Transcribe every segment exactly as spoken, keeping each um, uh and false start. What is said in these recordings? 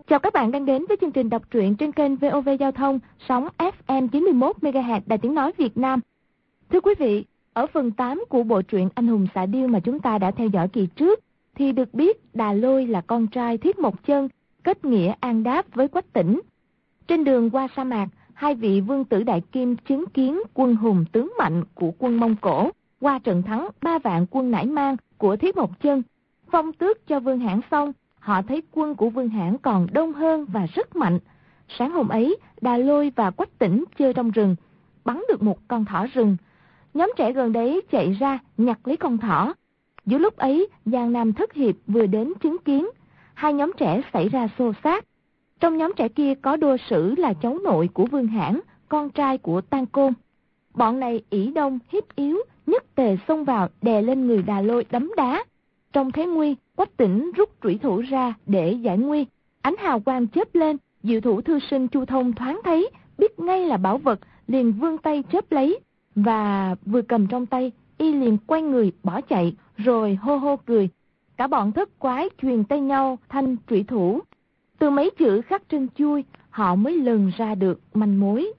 Chào các bạn đang đến với chương trình đọc truyện trên kênh vê o vê Giao thông, sóng ép em chín mươi mốt mê ga héc Đài Tiếng Nói Việt Nam. Thưa quý vị, ở phần tám của bộ truyện Anh hùng xạ điêu mà chúng ta đã theo dõi kỳ trước, thì được biết Đà Lôi là con trai Thiết Mộc Chân, kết nghĩa an đáp với Quách Tĩnh. Trên đường qua sa mạc, hai vị vương tử Đại Kim chứng kiến quân hùng tướng mạnh của quân Mông Cổ qua trận thắng ba vạn quân Nải Mang của Thiết Mộc Chân, phong tước cho Vương Hãn xong. Họ thấy quân của Vương Hãn còn đông hơn và rất mạnh. Sáng hôm ấy, Đà Lôi và Quách Tĩnh chơi trong rừng, bắn được một con thỏ rừng. Nhóm trẻ gần đấy chạy ra nhặt lấy con thỏ. Giữa lúc ấy, Giang Nam Thất Hiệp vừa đến chứng kiến. Hai nhóm trẻ xảy ra xô xát. Trong nhóm trẻ kia có Đô Sử là cháu nội của Vương Hãn, con trai của Tang Côn. Bọn này ỷ đông hiếp yếu, nhất tề xông vào đè lên người Đà Lôi đấm đá. Trong thế nguy, Quách Tĩnh rút trủy thủ ra để giải nguy. Ánh hào quang chớp lên, diệu thủ thư sinh Chu Thông thoáng thấy, biết ngay là bảo vật, liền vươn tay chớp lấy. Và vừa cầm trong tay, y liền quay người bỏ chạy, rồi hô hô cười. Cả bọn thất quái truyền tay nhau thanh trủy thủ. Từ mấy chữ khắc trên chuôi, họ mới lần ra được manh mối.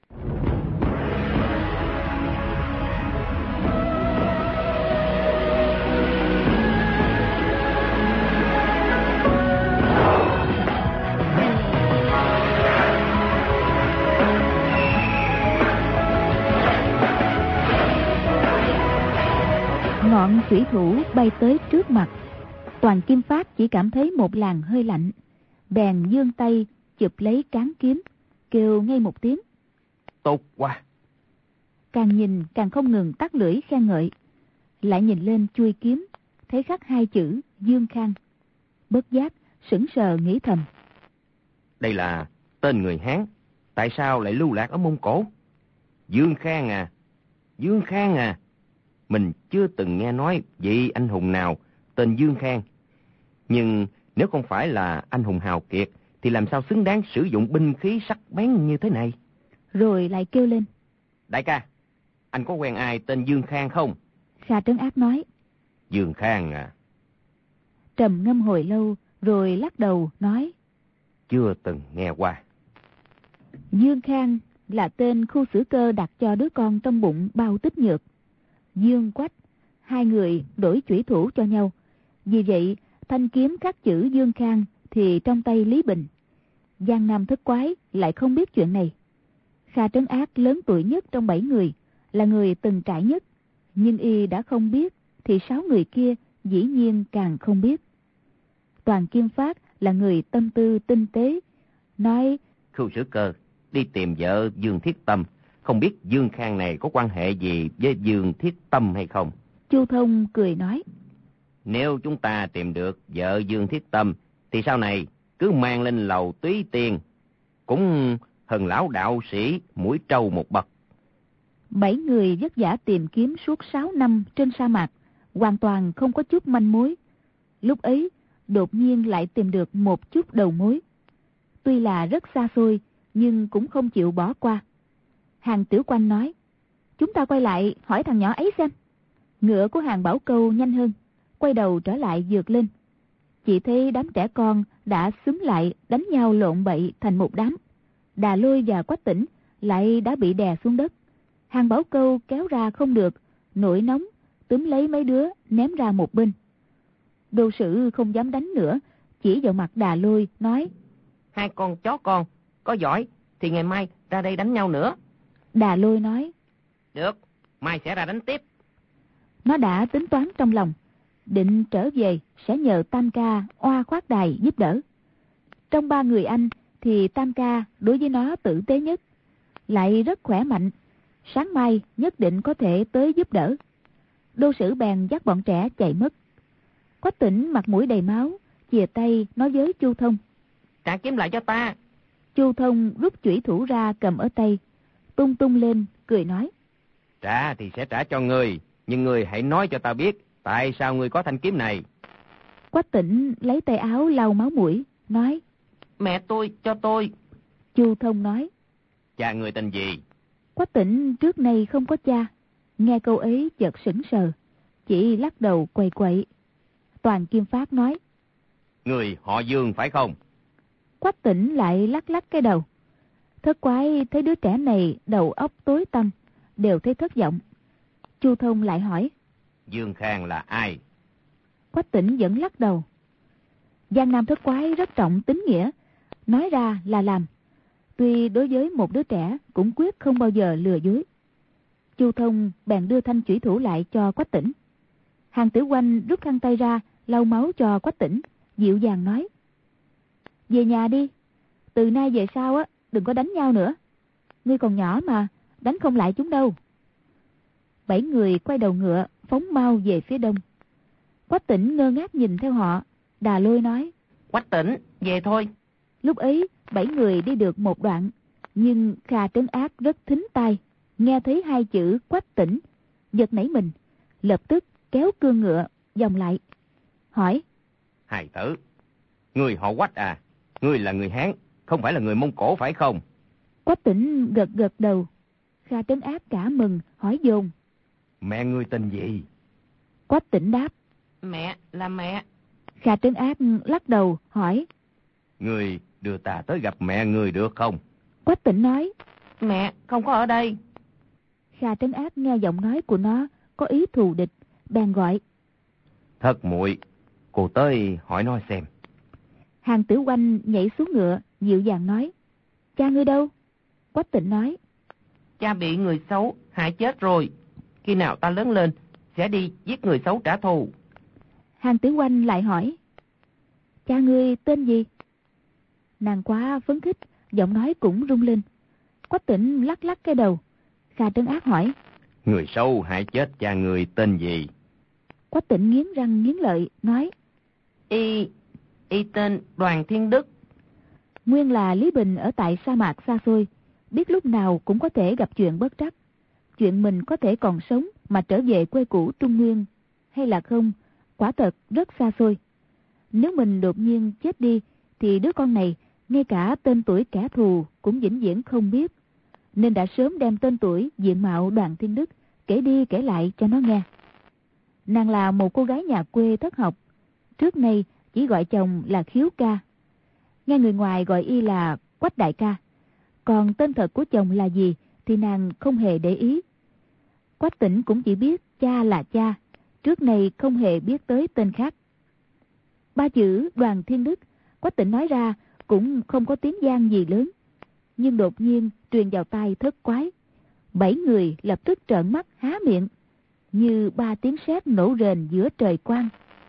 Ngọn thủy thủ bay tới trước mặt. Toàn Kim Phát chỉ cảm thấy một làn hơi lạnh, bèn giương tay chụp lấy cán kiếm, kêu ngay một tiếng tốt quá. Càng nhìn càng không ngừng tắt lưỡi khen ngợi. Lại nhìn lên chuôi kiếm, thấy khắc hai chữ Dương Khang. Bất giác sững sờ nghĩ thầm, đây là tên người Hán, tại sao lại lưu lạc ở Mông Cổ? Dương Khang à, Dương Khang à. Mình chưa từng nghe nói vị anh hùng nào tên Dương Khang. Nhưng nếu không phải là anh hùng hào kiệt, thì làm sao xứng đáng sử dụng binh khí sắc bén như thế này? Rồi lại kêu lên, đại ca, anh có quen ai tên Dương Khang không? Kha Trấn Ác nói, Dương Khang à. Trầm ngâm hồi lâu, rồi lắc đầu nói, chưa từng nghe qua. Dương Khang là tên Khu Sử Cơ đặt cho đứa con trong bụng Bao Tích Nhược. Dương Quách, hai người đổi chủy thủ cho nhau. Vì vậy, thanh kiếm khắc chữ Dương Khang thì trong tay Lý Bình. Giang Nam Thất Quái lại không biết chuyện này. Kha Trấn Ác lớn tuổi nhất trong bảy người, là người từng trải nhất. Nhưng y đã không biết, thì sáu người kia dĩ nhiên càng không biết. Toàn Kim Phát là người tâm tư tinh tế, nói, Khu Sử Cơ đi tìm vợ Dương Thiết Tâm, không biết Dương Khang này có quan hệ gì với Dương Thiết Tâm hay không? Chu Thông cười nói, nếu chúng ta tìm được vợ Dương Thiết Tâm, thì sau này cứ mang lên lầu túy tiền, cũng hơn lão đạo sĩ mũi trâu một bậc. Bảy người vất vả tìm kiếm suốt sáu năm trên sa mạc, hoàn toàn không có chút manh mối. Lúc ấy, đột nhiên lại tìm được một chút đầu mối. Tuy là rất xa xôi, nhưng cũng không chịu bỏ qua. Hàng Tiểu Quanh nói, chúng ta quay lại hỏi thằng nhỏ ấy xem. Ngựa của Hàng Bảo Câu nhanh hơn, quay đầu trở lại vượt lên. Chỉ thấy đám trẻ con đã xúm lại đánh nhau lộn bậy thành một đám. Đà Lôi và Quách Tĩnh lại đã bị đè xuống đất. Hàng Bảo Câu kéo ra không được, nổi nóng, túm lấy mấy đứa ném ra một bên. Đô Sử không dám đánh nữa, chỉ vào mặt Đà Lôi nói, hai con chó con, có giỏi thì ngày mai ra đây đánh nhau nữa. Đà Lôi nói, được, mai sẽ ra đánh tiếp. Nó đã tính toán trong lòng, định trở về sẽ nhờ Tam Ca oa khoát đài giúp đỡ. Trong ba người anh thì Tam Ca đối với nó tử tế nhất, lại rất khỏe mạnh, sáng mai nhất định có thể tới giúp đỡ. Đô Sử bèn dắt bọn trẻ chạy mất. Quách Tĩnh mặt mũi đầy máu, chìa tay nói với Chu Thông, trả kiếm lại cho ta. Chu Thông rút chủy thủ ra cầm ở tay, tung tung lên, cười nói, trả thì sẽ trả cho ngươi, nhưng ngươi hãy nói cho ta biết, tại sao ngươi có thanh kiếm này? Quách Tĩnh lấy tay áo lau máu mũi, nói, mẹ tôi cho tôi. Chu Thông nói, cha ngươi tên gì? Quách Tĩnh trước nay không có cha, nghe câu ấy chợt sững sờ, chỉ lắc đầu quậy quậy. Toàn Kim Phát nói, người họ Dương phải không? Quách Tỉnh lại lắc lắc cái đầu. Thất Quái thấy đứa trẻ này đầu óc tối tăm, đều thấy thất vọng. Chu Thông lại hỏi: Dương Khang là ai? Quách Tỉnh vẫn lắc đầu. Giang Nam Thất Quái rất trọng tín nghĩa, nói ra là làm. Tuy đối với một đứa trẻ cũng quyết không bao giờ lừa dối. Chu Thông bèn đưa thanh chủy thủ lại cho Quách Tỉnh. Hàng Tiểu Oanh rút khăn tay ra lau máu cho Quách Tỉnh, dịu dàng nói: về nhà đi, từ nay về sau á đừng có đánh nhau nữa. Ngươi còn nhỏ mà, đánh không lại chúng đâu. Bảy người quay đầu ngựa phóng mau về phía đông. Quách Tỉnh ngơ ngác nhìn theo họ. Đà Lôi nói: Quách Tỉnh, về thôi. Lúc ấy bảy người đi được một đoạn, nhưng Kha Trấn Ác rất thính tai, nghe thấy hai chữ Quách Tỉnh, giật nảy mình, lập tức kéo cương ngựa vòng lại, hỏi: Hài tử, ngươi họ Quách à? Ngươi là người Hán, không phải là người Mông Cổ phải không? Quách Tỉnh gật gật đầu. Kha Trấn Ác cả mừng hỏi dồn: Mẹ ngươi tên gì? Quách Tỉnh đáp: Mẹ là mẹ. Kha Trấn Ác lắc đầu hỏi: Ngươi đưa ta tới gặp mẹ ngươi được không? Quách Tỉnh nói: Mẹ không có ở đây. Kha Trấn Ác nghe giọng nói của nó có ý thù địch, bèn gọi: Thất muội, cô tới hỏi nó xem. Hàng Tiểu Oanh nhảy xuống ngựa, dịu dàng nói: Cha ngươi đâu? Quách Tỉnh nói: Cha bị người xấu hại chết rồi. Khi nào ta lớn lên sẽ đi giết người xấu trả thù. Hàng Tiểu Oanh lại hỏi: Cha ngươi tên gì? Nàng quá phấn khích, giọng nói cũng rung lên. Quách Tỉnh lắc lắc cái đầu. Kha Trấn Ác hỏi: Người xấu hại chết cha người tên gì? Quách Tỉnh nghiến răng nghiến lợi nói: Y, y tên Đoàn Thiên Đức. Nguyên là Lý Bình ở tại sa mạc xa xôi, biết lúc nào cũng có thể gặp chuyện bất trắc. Chuyện mình có thể còn sống mà trở về quê cũ Trung Nguyên hay là không, quả thật rất xa xôi. Nếu mình đột nhiên chết đi thì đứa con này ngay cả tên tuổi kẻ thù cũng vĩnh viễn không biết, nên đã sớm đem tên tuổi diện mạo Đoàn Thiên Đức kể đi kể lại cho nó nghe. Nàng là một cô gái nhà quê thất học, trước nay chỉ gọi chồng là Khiếu ca, nghe người ngoài gọi y là Quách đại ca, còn tên thật của chồng là gì thì nàng không hề để ý. Quách Tỉnh cũng chỉ biết cha là cha, trước nay không hề biết tới tên khác. Ba chữ Đoàn Thiên Đức Quách Tỉnh nói ra cũng không có tiếng vang gì lớn, nhưng đột nhiên truyền vào tai Thất Quái. Bảy người lập tức trợn mắt há miệng, như ba tiếng sét nổ rền giữa trời quang.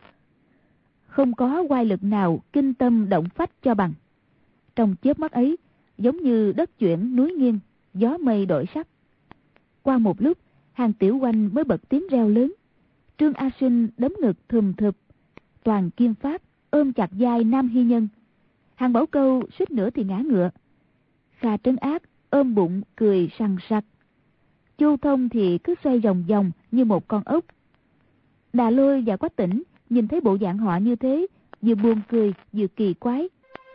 Không có oai lực nào kinh tâm động phách cho bằng. Trong chớp mắt ấy, giống như đất chuyển núi nghiêng, gió mây đổi sắc. Qua một lúc, Hàng Tiểu Oanh mới bật tiếng reo lớn. Trương A Sinh đấm ngực thùm thụp, Toàn Kim Phát ôm chặt vai Nam Hy Nhân. Hàng Bảo Câu suýt nữa thì ngã ngựa. Kha Trấn Ác ôm bụng cười sằng sặc. Chu Thông thì cứ xoay vòng vòng như một con ốc. Đà Lôi và Quách Tỉnh nhìn thấy bộ dạng họ như thế, vừa buồn cười vừa kỳ quái.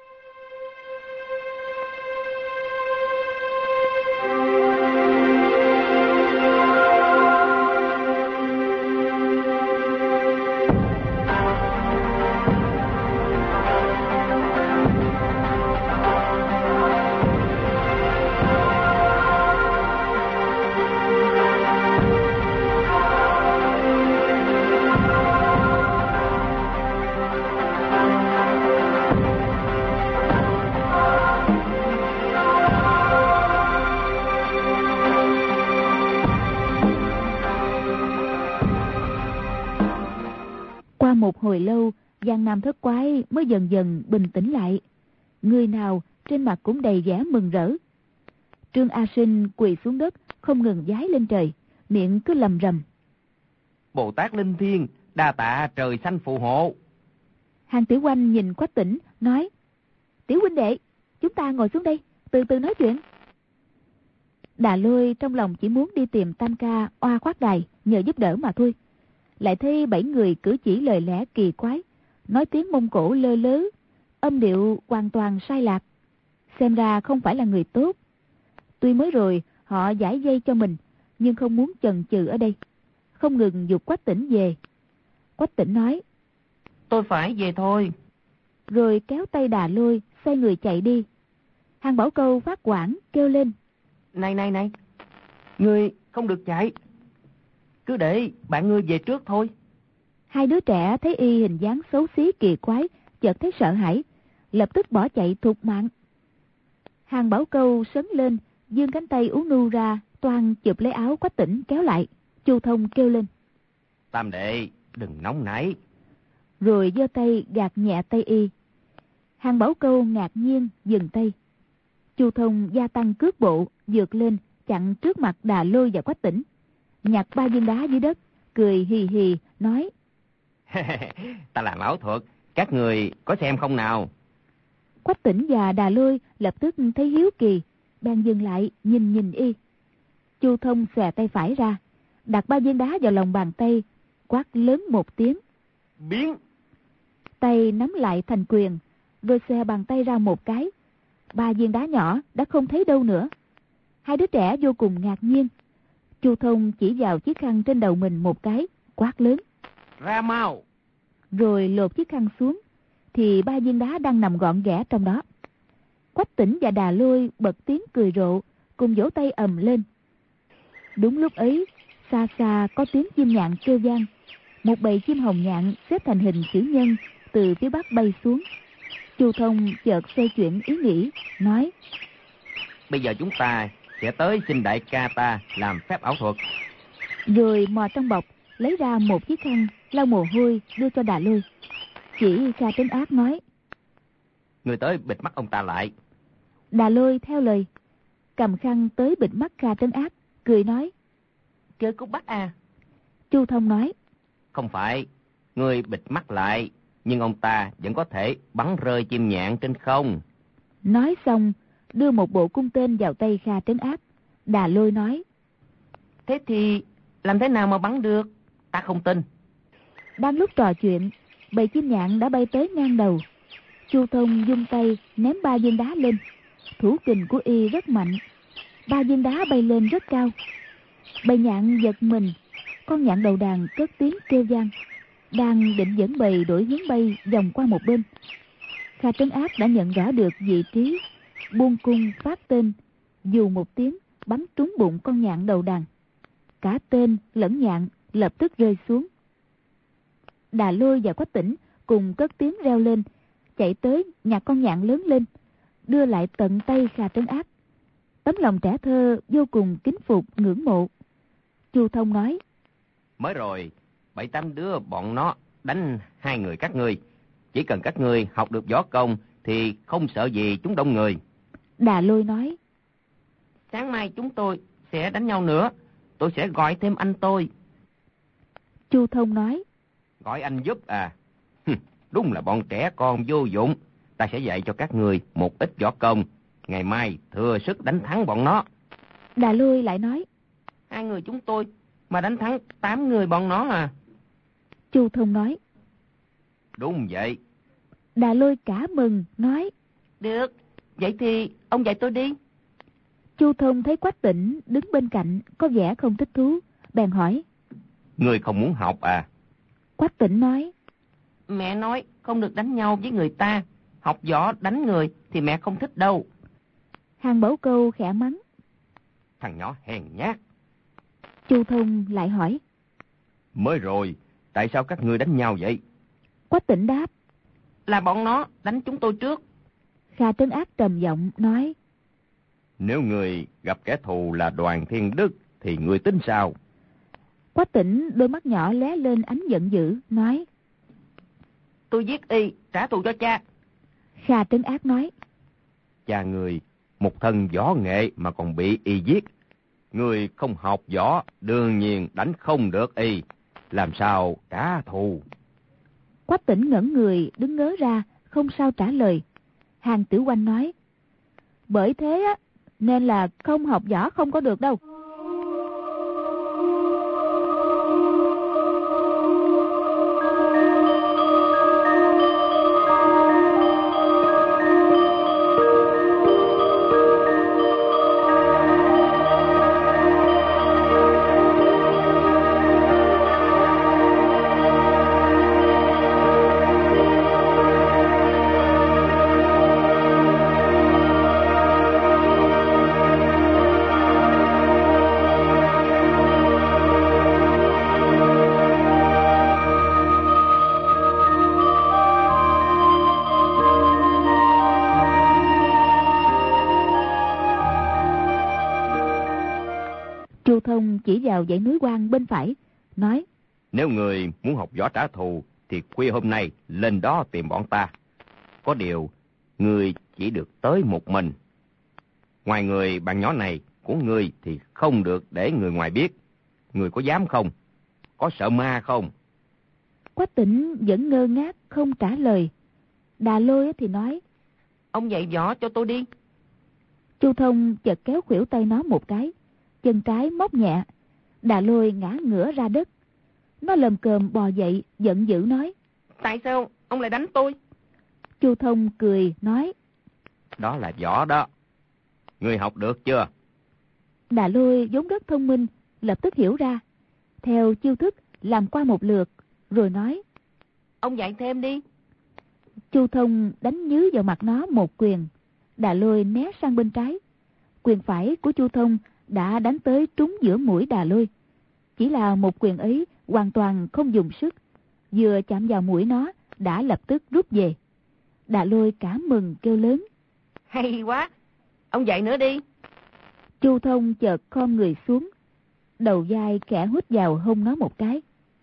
Một hồi lâu, Giang Nam Thất Quái mới dần dần bình tĩnh lại. Người nào trên mặt cũng đầy vẻ mừng rỡ. Trương A Sinh quỳ xuống đất, không ngừng vái lên trời, miệng cứ lầm rầm: Bồ Tát Linh Thiên, đa tạ trời xanh phù hộ. Hàng Tiểu Oanh nhìn Quách Tỉnh, nói: Tiểu huynh đệ, chúng ta ngồi xuống đây, từ từ nói chuyện. Đà Lôi trong lòng chỉ muốn đi tìm Tam Ca oa khoát đài nhờ giúp đỡ mà thôi. Lại thấy bảy người cử chỉ lời lẽ kỳ quái, nói tiếng Mông Cổ lơ lớ, âm điệu hoàn toàn sai lạc, xem ra không phải là người tốt. Tuy mới rồi họ giải dây cho mình, nhưng không muốn chần chừ ở đây, không ngừng giục Quách Tỉnh về. Quách Tỉnh nói: Tôi phải về thôi. Rồi kéo tay Đà Lôi xoay người chạy đi. Hàn Bảo Câu phát hoảng kêu lên: Này này này, ngươi không được chạy, cứ để bạn ngươi về trước thôi. Hai đứa trẻ thấy y hình dáng xấu xí kỳ quái, chợt thấy sợ hãi, lập tức bỏ chạy thục mạng. Hàn Bảo Câu sấn lên, giương cánh tay ú nu ra, toan chụp lấy áo Quách Tỉnh kéo lại. Chu Thông kêu lên: Tam đệ, đừng nóng nảy. Rồi giơ tay gạt nhẹ tay y. Hàn Bảo Câu ngạc nhiên dừng tay. Chu Thông gia tăng cước bộ, vượt lên chặn trước mặt Đà Lôi và Quách Tỉnh, nhặt ba viên đá dưới đất, cười hì hì nói: Ta làm ảo thuật, các người có xem không nào? Quách Tỉnh và Đà Lôi lập tức thấy hiếu kỳ, bèn dừng lại nhìn nhìn y. Chu Thông xòe tay phải ra, đặt ba viên đá vào lòng bàn tay, quát lớn một tiếng: Biến! Tay nắm lại thành quyền, rồi xòe bàn tay ra một cái, ba viên đá nhỏ đã không thấy đâu nữa. Hai đứa trẻ vô cùng ngạc nhiên. Chu Thông chỉ vào chiếc khăn trên đầu mình một cái, quát lớn: Ra mau! Rồi lột chiếc khăn xuống, thì ba viên đá đang nằm gọn ghẽ trong đó. Quách Tỉnh và Đà Lôi bật tiếng cười rộ, cùng vỗ tay ầm lên. Đúng lúc ấy, xa xa có tiếng chim nhạn kêu vang. Một bầy chim hồng nhạn xếp thành hình chữ nhân từ phía bắc bay xuống. Chu Thông chợt xoay chuyển ý nghĩ, nói: Bây giờ chúng ta sẽ tới xin đại ca ta làm phép ảo thuật. Rồi mò trong bọc lấy ra một chiếc khăn lau mồ hôi đưa cho Đà Lôi. Chỉ Kha Trấn Ác nói: Người tới bịt mắt ông ta lại. Đà Lôi theo lời, cầm khăn tới bịt mắt Kha Trấn Ác, cười nói: Chơi cút bắt à? Chu Thông nói: Không phải, người bịt mắt lại, nhưng ông ta vẫn có thể bắn rơi chim nhạn trên không. Nói xong, đưa một bộ cung tên vào tay Kha Trấn Ác. Đà Lôi nói: Thế thì làm thế nào mà bắn được? Ta không tin. Đang lúc trò chuyện, bầy chim nhạn đã bay tới ngang đầu. Chu Thông vung tay ném ba viên đá lên. Thủ kình của y rất mạnh, ba viên đá bay lên rất cao. Bầy nhạn giật mình, con nhạn đầu đàn cất tiếng kêu vang, đang định dẫn bầy đổi hướng bay vòng qua một bên. Kha Trấn Ác đã nhận rõ được vị trí, buông cung phát tên, dù một tiếng bắn trúng bụng con nhạn đầu đàn. Cả tên lẫn nhạn lập tức rơi xuống. Đà Lôi và Quách Tỉnh cùng cất tiếng reo lên, chạy tới nhặt con nhạn lớn lên, đưa lại tận tay Kha Trấn Ác. Tấm lòng trẻ thơ vô cùng kính phục ngưỡng mộ. Chu Thông nói: Mới rồi, bảy tám đứa bọn nó đánh hai người các ngươi. Chỉ cần các ngươi học được võ công thì không sợ gì chúng đông người. Đà Lôi nói: Sáng mai chúng tôi sẽ đánh nhau nữa, tôi sẽ gọi thêm anh tôi. Chu Thông nói: Gọi anh giúp à? Đúng là bọn trẻ con vô dụng. Ta sẽ dạy cho các ngươi một ít võ công, ngày mai thừa sức đánh thắng bọn nó. Đà Lôi lại nói: Hai người chúng tôi mà đánh thắng tám người bọn nó à? Chu Thông nói: Đúng vậy. Đà Lôi cả mừng nói: Được, vậy thì ông dạy tôi đi. Chu Thông thấy Quách Tỉnh đứng bên cạnh có vẻ không thích thú, bèn hỏi: Ngươi không muốn học à? Quách Tỉnh nói: Mẹ nói không được đánh nhau với người ta, học võ đánh người thì mẹ không thích đâu. Hàn Bảo Câu khẽ mắng: Thằng nhỏ hèn nhát. Chu Thông lại hỏi: Mới rồi, tại sao các ngươi đánh nhau vậy? Quách Tỉnh đáp: Là bọn nó đánh chúng tôi trước. Kha Trấn Ác trầm giọng nói: Nếu người gặp kẻ thù là Đoàn Thiên Đức thì người tính sao? Quách Tỉnh đôi mắt nhỏ lóe lên ánh giận dữ, nói: Tôi giết y, trả thù cho cha. Kha Trấn Ác nói: Cha người, một thân võ nghệ mà còn bị y giết. Người không học võ, đương nhiên đánh không được y. Làm sao trả thù? Quách Tỉnh ngẩn người đứng ngớ ra, không sao trả lời. Hàn Tử Oanh nói: Bởi thế á, nên là không học võ không có được đâu. Chu Thông chỉ vào dãy núi quan bên phải, nói: Nếu người muốn học võ trả thù, thì khuya hôm nay lên đó tìm bọn ta. Có điều, người chỉ được tới một mình. Ngoài người bạn nhỏ này của người thì không được để người ngoài biết. Người có dám không? Có sợ ma không? Quách Tĩnh vẫn ngơ ngác không trả lời. Đà Lôi thì nói: Ông dạy võ cho tôi đi. Chu Thông chợt kéo khuỷu tay nó một cái, chân trái móc nhẹ. Đà Lôi ngã ngửa ra đất. Nó lầm cồm bò dậy, giận dữ nói: Tại sao ông lại đánh tôi? Chu Thông cười nói: Đó là võ đó. Người học được chưa? Đà Lôi vốn rất thông minh, lập tức hiểu ra. Theo chiêu thức làm qua một lượt, rồi nói: Ông dạy thêm đi. Chu Thông đánh nhứ vào mặt nó một quyền. Đà Lôi né sang bên trái. Quyền phải của Chu Thông đã đánh tới trúng giữa mũi Đà Lôi. Chỉ là một quyền ấy hoàn toàn không dùng sức, vừa chạm vào mũi nó đã lập tức rút về. Đà Lôi cả mừng kêu lớn: Hay quá, ông dạy nữa đi. Chu Thông chợt khom người xuống, đầu vai khẽ hút vào hông nó một cái.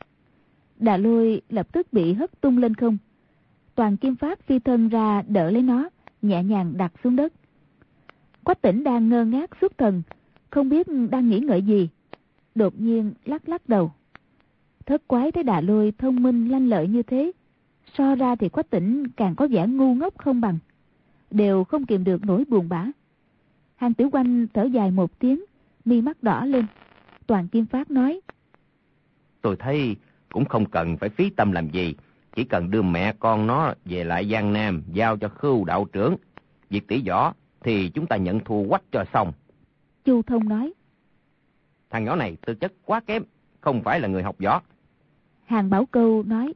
Đà Lôi lập tức bị hất tung lên không. Toàn Kim Phát phi thân ra đỡ lấy nó, nhẹ nhàng đặt xuống đất. Quách Tĩnh đang ngơ ngác xuất thần, không biết đang nghĩ ngợi gì, đột nhiên lắc lắc đầu. Thất Quái thấy Đà Lôi thông minh lanh lợi như thế, so ra thì Quách Tĩnh càng có vẻ ngu ngốc không bằng, đều không kìm được nỗi buồn bã. Hàn Tiểu Quanh thở dài một tiếng, mi mắt đỏ lên. Toàn Kim Phát nói: Tôi thấy cũng không cần phải phí tâm làm gì, chỉ cần đưa mẹ con nó về lại Giang Nam, giao cho Khưu đạo trưởng. Việc tỉ võ thì chúng ta nhận thua quách cho xong. Chu Thông nói: Thằng nhỏ này tư chất quá kém, không phải là người học võ. Hàn Bảo Câu nói: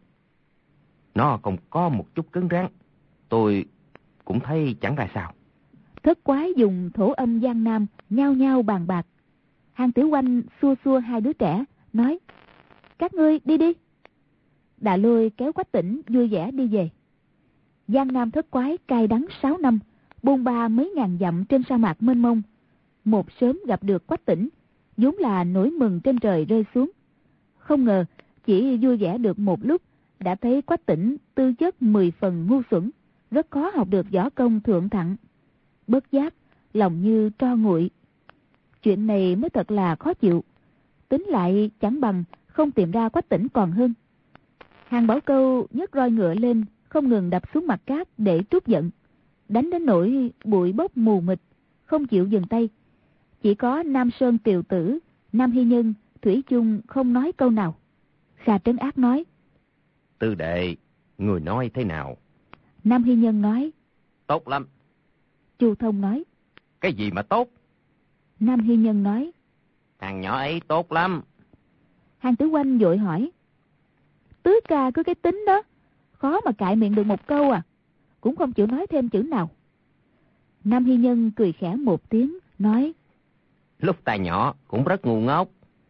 Nó không có một chút cứng rắn, tôi cũng thấy chẳng ra sao. Thất Quái dùng thổ âm Giang Nam nhao nhao bàn bạc. Hàn Tiểu Quanh xua xua hai đứa trẻ, nói: Các ngươi đi đi. Đà Lôi kéo Quách Tĩnh vui vẻ đi về. Giang Nam Thất Quái cai đắng sáu năm, bôn ba mấy ngàn dặm trên sa mạc mênh mông. Một sớm gặp được Quách Tĩnh, vốn là nỗi mừng trên trời rơi xuống. Không ngờ chỉ vui vẻ được một lúc, đã thấy Quách Tĩnh tư chất mười phần ngu xuẩn, rất khó học được võ công thượng thặng. Bất giác lòng như tro nguội. Chuyện này mới thật là khó chịu. Tính lại chẳng bằng không tìm ra Quách Tĩnh còn hơn. Hàn Bảo Câu nhấc roi ngựa lên, không ngừng đập xuống mặt cát để trút giận, đánh đến nỗi bụi bốc mù mịt, không chịu dừng tay. Chỉ có Nam Sơn Tiều Tử, Nam Hy Nhân, thủy chung không nói câu nào. Kha Trấn Ác nói: Tư đệ, người nói thế nào? Nam Hy Nhân nói: Tốt lắm. Chu Thông nói: Cái gì mà tốt? Nam Hy Nhân nói: Thằng nhỏ ấy tốt lắm. Hàn Tử Quanh vội hỏi: Tứ ca có cái tính đó, khó mà cãi miệng được một câu à, cũng không chịu nói thêm chữ nào. Nam Hy Nhân cười khẽ một tiếng, nói: Lúc ta nhỏ cũng rất ngu ngốc.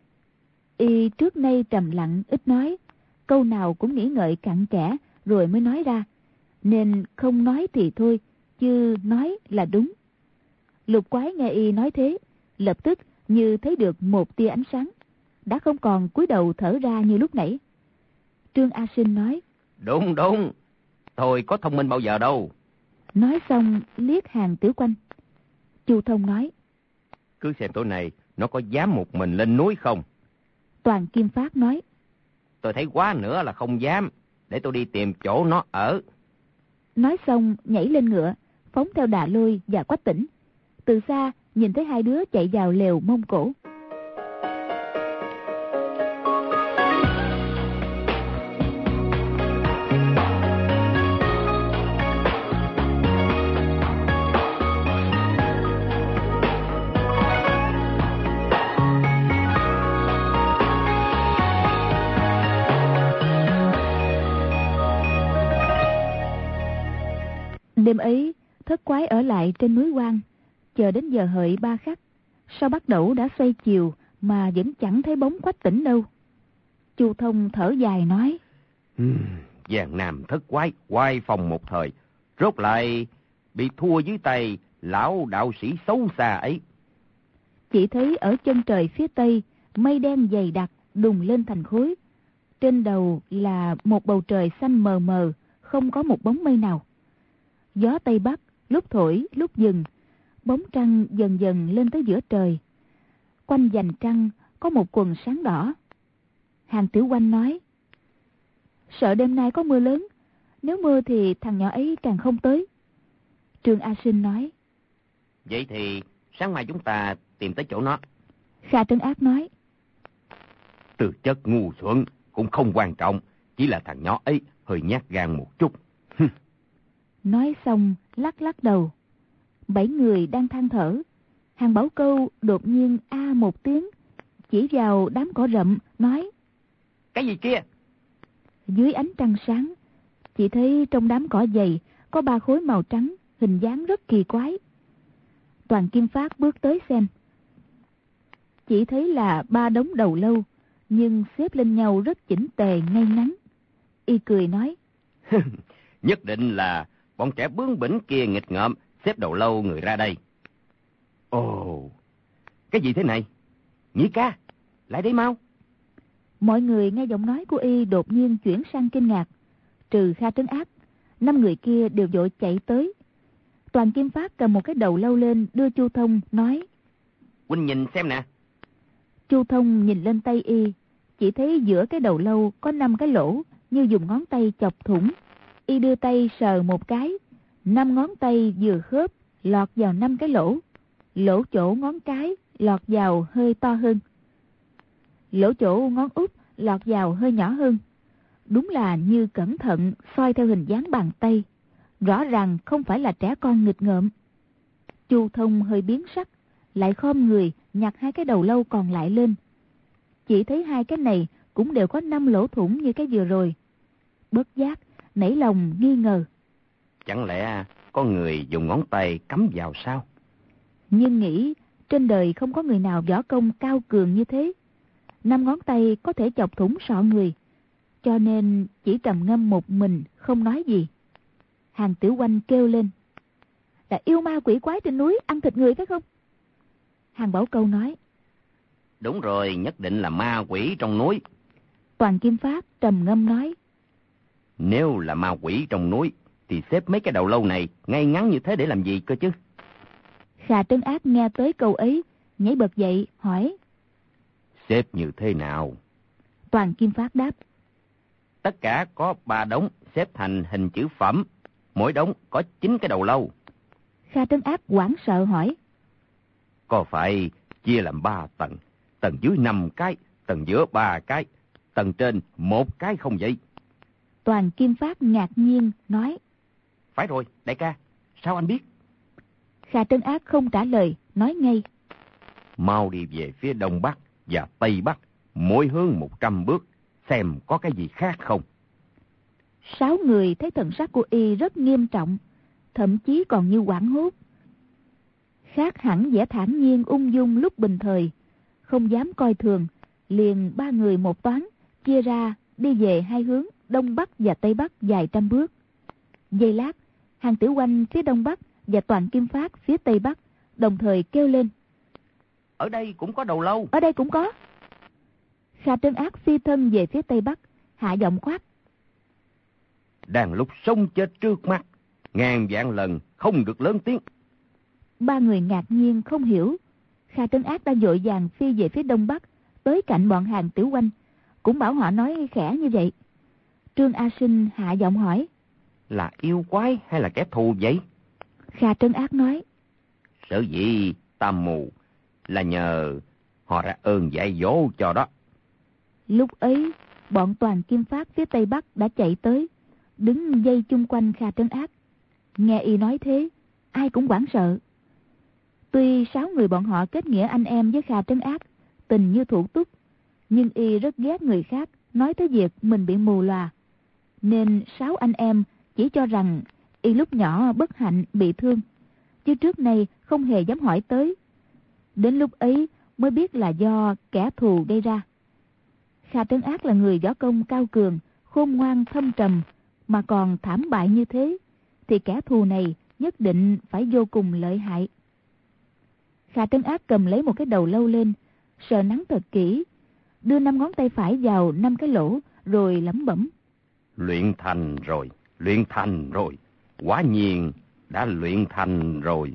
Y trước nay trầm lặng ít nói, câu nào cũng nghĩ ngợi cặn kẽ rồi mới nói ra, nên không nói thì thôi, chứ nói là đúng. Lục Quái nghe Y nói thế, lập tức như thấy được một tia ánh sáng, đã không còn cúi đầu thở ra như lúc nãy. Trương A Sinh nói: Đúng đúng, tôi có thông minh bao giờ đâu. Nói xong liếc Hàn Tiểu Quanh. Chu Thông nói: Cứ xem tối nay nó có dám một mình lên núi không. Toàn Kim Phát nói: Tôi thấy quá nữa là không dám, để tôi đi tìm chỗ nó ở. Nói xong nhảy lên ngựa, phóng theo Đà Lôi và Quách Tĩnh. Từ xa nhìn thấy hai đứa chạy vào lều Mông Cổ. Đêm ấy, Thất Quái ở lại trên núi Quan, chờ đến giờ hợi ba khắc. Sao bắt đầu đã xoay chiều mà vẫn chẳng thấy bóng Quách Tĩnh đâu. Chu Thông thở dài nói: uhm, Giang Nam Thất Quái oai phong một thời, rốt lại bị thua dưới tay lão đạo sĩ xấu xa ấy. Chỉ thấy ở chân trời phía tây mây đen dày đặc đùng lên thành khối. Trên đầu là một bầu trời xanh mờ mờ, không có một bóng mây nào. Gió Tây Bắc lúc thổi lúc dừng, bóng trăng dần dần lên tới giữa trời. Quanh vành trăng có một quần sáng đỏ. Hàng Tiểu Oanh nói: sợ đêm nay có mưa lớn, nếu mưa thì thằng nhỏ ấy càng không tới. Trương A Sinh nói: vậy thì sáng mai chúng ta tìm tới chỗ nó. Kha Trấn Ác nói: Từ chất ngu xuẩn cũng không quan trọng, chỉ là thằng nhỏ ấy hơi nhát gan một chút. Nói xong lắc lắc đầu. Bảy người đang than thở. Hàng Bảo Câu đột nhiên a một tiếng, chỉ vào đám cỏ rậm nói: cái gì kia? Dưới ánh trăng sáng, chỉ thấy trong đám cỏ dày có ba khối màu trắng, hình dáng rất kỳ quái. Toàn Kim Phát bước tới xem, chỉ thấy là ba đống đầu lâu, nhưng xếp lên nhau rất chỉnh tề ngay ngắn. Y cười nói: nhất định là bọn trẻ bướng bỉnh kia nghịch ngợm xếp đầu lâu người ra đây. Ồ, cái gì thế này? Nhĩ ca, lại đây mau. Mọi người nghe giọng nói của Y đột nhiên chuyển sang kinh ngạc. Trừ Kha Trấn Ác, năm người kia đều vội chạy tới. Toàn Kim Phát cầm một cái đầu lâu lên đưa Chu Thông nói: huynh nhìn xem nè. Chu Thông nhìn lên tay Y, chỉ thấy giữa cái đầu lâu có năm cái lỗ, như dùng ngón tay chọc thủng. Y đưa tay sờ một cái, năm ngón tay vừa khớp lọt vào năm cái lỗ. Lỗ chỗ ngón cái lọt vào hơi to hơn, lỗ chỗ ngón út lọt vào hơi nhỏ hơn. Đúng là như cẩn thận soi theo hình dáng bàn tay, rõ ràng không phải là trẻ con nghịch ngợm. Chu Thông hơi biến sắc, lại khom người nhặt hai cái đầu lâu còn lại lên. Chỉ thấy hai cái này cũng đều có năm lỗ thủng như cái vừa rồi. Bất giác nảy lòng nghi ngờ, chẳng lẽ có người dùng ngón tay cắm vào sao? Nhưng nghĩ trên đời không có người nào võ công cao cường như thế, năm ngón tay có thể chọc thủng sọ người, cho nên chỉ trầm ngâm một mình không nói gì. Hàng Tiểu Oanh kêu lên: là yêu ma quỷ quái trên núi ăn thịt người phải không? Hàng Bảo Câu nói: đúng rồi, nhất định là ma quỷ trong núi. Toàn Kim Phát trầm ngâm nói: nếu là ma quỷ trong núi thì xếp mấy cái đầu lâu này ngay ngắn như thế để làm gì cơ chứ? Kha Trấn Ác nghe tới câu ấy, nhảy bật dậy hỏi: xếp như thế nào? Toàn Kim Phát đáp: tất cả có ba đống xếp thành hình chữ phẩm, mỗi đống có chín cái đầu lâu. Kha Trấn Ác hoảng sợ hỏi: có phải chia làm ba tầng, tầng dưới năm cái, tầng giữa ba cái, tầng trên một cái không vậy? Toàn Kim Phát ngạc nhiên nói: phải rồi, đại ca, sao anh biết? Kha Trấn Ác không trả lời, nói ngay: mau đi về phía đông bắc và tây bắc, mỗi hướng một trăm bước, xem có cái gì khác không. Sáu người thấy thần sắc của Y rất nghiêm trọng, thậm chí còn như hoảng hốt. Khác hẳn vẻ thản nhiên ung dung lúc bình thời, không dám coi thường, liền ba người một toán, chia ra đi về hai hướng đông bắc và tây bắc vài trăm bước. Giây lát, Hàng Tiểu Oanh phía đông bắc và Toàn Kim Phát phía tây bắc đồng thời kêu lên: ở đây cũng có đầu lâu. Ở đây cũng có. Kha Trấn Ác phi thân về phía tây bắc, hạ giọng quát: đang lúc sống chết trước mắt, ngàn vạn lần không được lớn tiếng. Ba người ngạc nhiên không hiểu. Kha Trấn Ác đã vội vàng phi về phía đông bắc, tới cạnh bọn Hàng Tiểu Oanh, cũng bảo họ nói khẽ như vậy. Trương A Sinh hạ giọng hỏi: là yêu quái hay là kẻ thù vậy? Kha Trấn Ác nói: sở dĩ ta mù là nhờ họ ra ơn dạy dỗ cho đó. Lúc ấy, bọn Toàn Kim Phát phía tây bắc đã chạy tới, đứng dây chung quanh Kha Trấn Ác. Nghe Y nói thế, ai cũng hoảng sợ. Tuy sáu người bọn họ kết nghĩa anh em với Kha Trấn Ác, tình như thủ túc, nhưng Y rất ghét người khác nói tới việc mình bị mù lòa, nên sáu anh em chỉ cho rằng Y lúc nhỏ bất hạnh bị thương, chứ trước nay không hề dám hỏi tới. Đến lúc ấy mới biết là do kẻ thù gây ra. Kha Trấn Ác là người võ công cao cường, khôn ngoan thâm trầm, mà còn thảm bại như thế, thì kẻ thù này nhất định phải vô cùng lợi hại. Kha Trấn Ác cầm lấy một cái đầu lâu lên, sờ nắn thật kỹ, đưa năm ngón tay phải vào năm cái lỗ, rồi lẩm bẩm. Luyện thành rồi, luyện thành rồi, quả nhiên đã luyện thành rồi.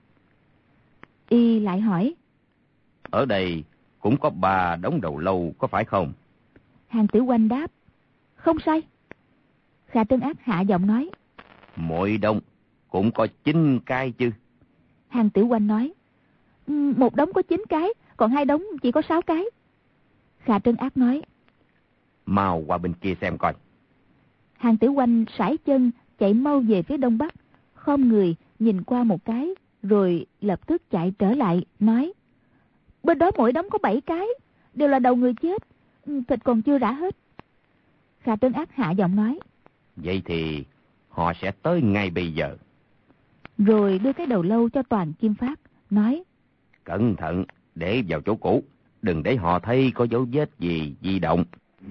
Y lại hỏi. Ở đây cũng có ba đống đầu lâu có phải không? Hàng Tử Oanh đáp. Không sai. Kha Trấn Ác hạ giọng nói. Mỗi đống cũng có chín cái chứ? Hàng Tử Oanh nói. Một đống có chín cái, còn hai đống chỉ có sáu cái. Kha Trấn Ác nói. Mau qua bên kia xem coi. Hàng Tử Oanh sải chân chạy mau về phía đông bắc, khom người nhìn qua một cái, rồi lập tức chạy trở lại, nói. Bên đó mỗi đống có bảy cái, đều là đầu người chết, thịt còn chưa rã hết. Kha Trấn Ác hạ giọng nói. Vậy thì họ sẽ tới ngay bây giờ. Rồi đưa cái đầu lâu cho Toàn Kim Phát, nói. Cẩn thận, để vào chỗ cũ, đừng để họ thấy có dấu vết gì di động.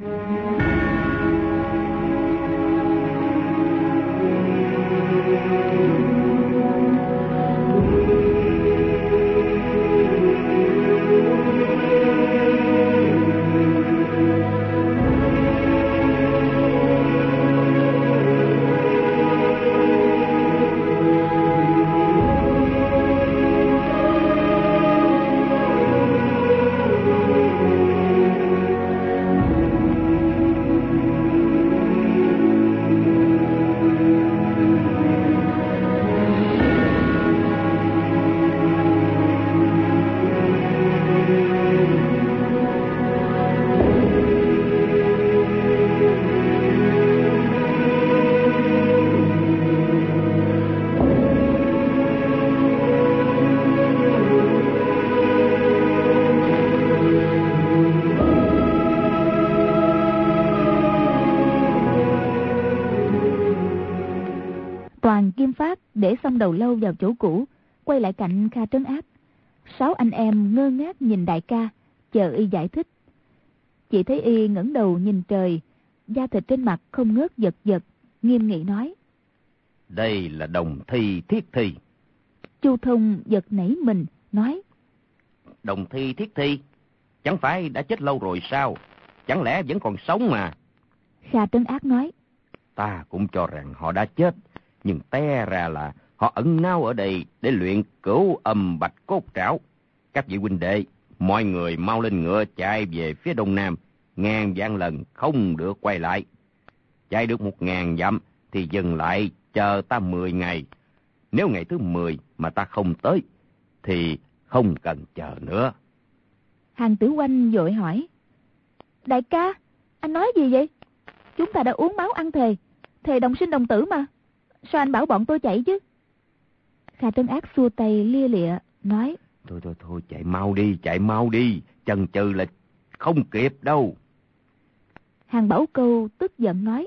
Toàn Kim Phát để xong đầu lâu vào chỗ cũ, quay lại cạnh Kha Trấn Ác. Sáu anh em ngơ ngác nhìn đại ca, chờ y giải thích. Chỉ thấy y ngẩng đầu nhìn trời, da thịt trên mặt không ngớt giật giật, nghiêm nghị nói. Đây là đồng thi thiết thi. Chu Thông giật nảy mình, nói. Đồng thi thiết thi? Chẳng phải đã chết lâu rồi sao? Chẳng lẽ vẫn còn sống mà? Kha Trấn Ác nói. Ta cũng cho rằng họ đã chết, nhưng té ra là họ ẩn náu ở đây để luyện cửu âm bạch cốt trảo. Các vị huynh đệ, mọi người mau lên ngựa chạy về phía đông nam, ngàn vạn lần không được quay lại. Chạy được một ngàn dặm thì dừng lại chờ ta mười ngày. Nếu ngày thứ mười mà ta không tới, thì không cần chờ nữa. Hàng Tử Oanh vội hỏi. Đại ca, anh nói gì vậy? Chúng ta đã uống máu ăn thề, thề đồng sinh đồng tử mà. Sao anh bảo bọn tôi chạy chứ? Kha Trấn Ác xua tay lia lịa, nói. Thôi thôi thôi, chạy mau đi, chạy mau đi, chần chừ là không kịp đâu. Hàng Bảo Câu tức giận nói.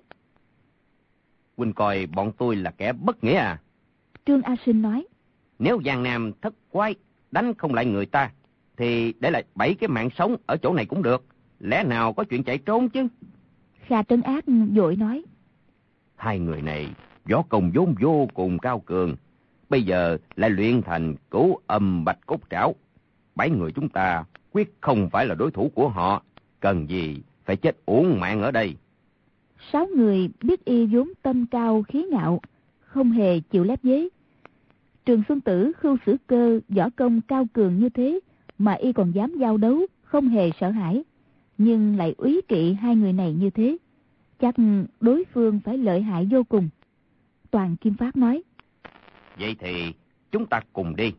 Huynh coi bọn tôi là kẻ bất nghĩa à? Trương A Sinh nói. Nếu Giang Nam thất quái đánh không lại người ta, thì để lại bảy cái mạng sống ở chỗ này cũng được. Lẽ nào có chuyện chạy trốn chứ? Kha Trấn Ác vội nói. Hai người này võ công vốn vô cùng cao cường, bây giờ lại luyện thành cửu âm bạch cốt trảo. Bảy người chúng ta quyết không phải là đối thủ của họ, cần gì phải chết uổng mạng ở đây. Sáu người biết y vốn tâm cao khí ngạo, không hề chịu lép vế. Trường Xuân Tử, Khưu Sử Cơ võ công cao cường như thế mà y còn dám giao đấu, không hề sợ hãi, nhưng lại úy kỵ hai người này như thế, chắc đối phương phải lợi hại vô cùng. Toàn Kim Phát nói. Vậy thì chúng ta cùng đi.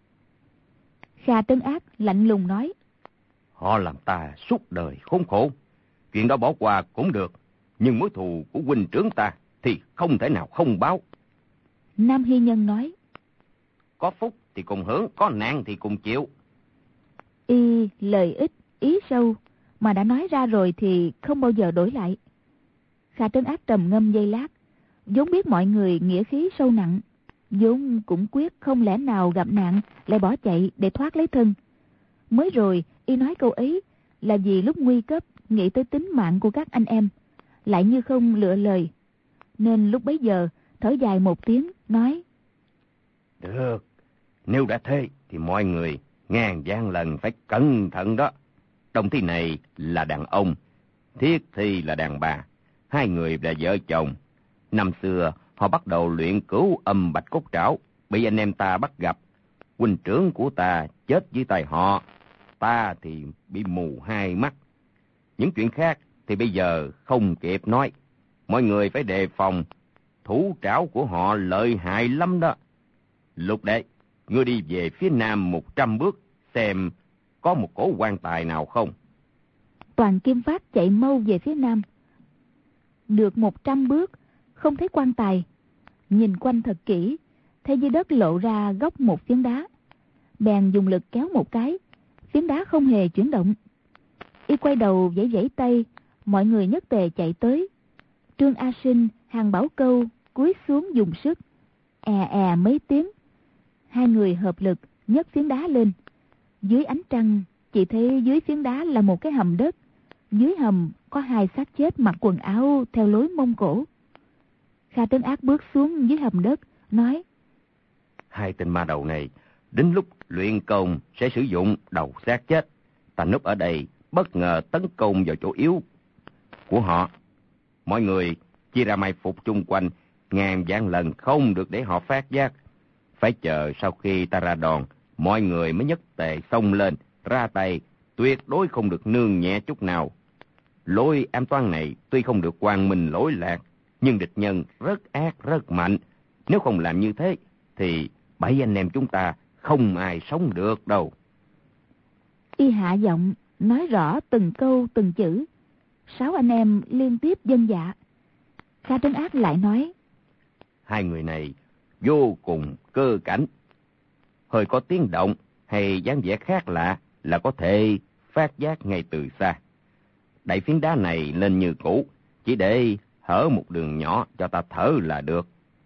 Kha Trấn Ác lạnh lùng nói. Họ làm ta suốt đời khốn khổ, chuyện đó bỏ qua cũng được, nhưng mối thù của huynh trưởng ta thì không thể nào không báo. Nam Hy Nhân nói. Có phúc thì cùng hưởng, có nạn thì cùng chịu. Y lời ít, ý sâu, mà đã nói ra rồi thì không bao giờ đổi lại. Kha Trấn Ác trầm ngâm giây lát, vốn biết mọi người nghĩa khí sâu nặng, vốn cũng quyết không lẽ nào gặp nạn lại bỏ chạy để thoát lấy thân. Mới rồi y nói câu ấy là vì lúc nguy cấp nghĩ tới tính mạng của các anh em, lại như không lựa lời, nên lúc bấy giờ thở dài một tiếng nói. Được, nếu đã thế thì mọi người ngàn vạn lần phải cẩn thận đó. Đồng Thi này là đàn ông, Thiết Thi là đàn bà, hai người là vợ chồng. Năm xưa họ bắt đầu luyện cửu âm bạch cốt trảo, bị anh em ta bắt gặp. Huynh trưởng của ta chết dưới tay họ, ta thì bị mù hai mắt. Những chuyện khác thì bây giờ không kịp nói. Mọi người phải đề phòng, thủ trảo của họ lợi hại lắm đó. Lục đệ, ngươi đi về phía nam một trăm bước, xem có một cổ quan tài nào không. Toàn Kim Phát chạy mau về phía nam. Được một trăm bước, không thấy quan tài. Nhìn quanh thật kỹ, thấy dưới đất lộ ra góc một phiến đá. Bèn dùng lực kéo một cái, phiến đá không hề chuyển động. Y quay đầu vẫy vẫy tay, mọi người nhất tề chạy tới. Trương A Sinh, Hàn Bảo Câu cúi xuống dùng sức, è è mấy tiếng. Hai người hợp lực nhấc phiến đá lên. Dưới ánh trăng, chỉ thấy dưới phiến đá là một cái hầm đất. Dưới hầm có hai xác chết mặc quần áo theo lối Mông Cổ. Kha Trấn Ác bước xuống dưới hầm đất, nói: Hai tên ma đầu này, đến lúc luyện công sẽ sử dụng đầu xác chết. Ta núp ở đây, bất ngờ tấn công vào chỗ yếu của họ. Mọi người chia ra mai phục chung quanh, ngàn vạn lần không được để họ phát giác. Phải chờ sau khi ta ra đòn, mọi người mới nhất tề xông lên, ra tay, tuyệt đối không được nương nhẹ chút nào. Lối ám toán này tuy không được quang minh lỗi lạc, nhưng địch nhân rất ác, rất mạnh. Nếu không làm như thế, thì bảy anh em chúng ta không ai sống được đâu. Y hạ giọng, nói rõ từng câu từng chữ. Sáu anh em liên tiếp vâng dạ. Kha Trấn Ác lại nói: Hai người này vô cùng cơ cảnh. Hơi có tiếng động hay dáng vẻ khác lạ là có thể phát giác ngay từ xa. Đẩy phiến đá này lên như cũ, chỉ để hở một đường nhỏ cho ta thở là được.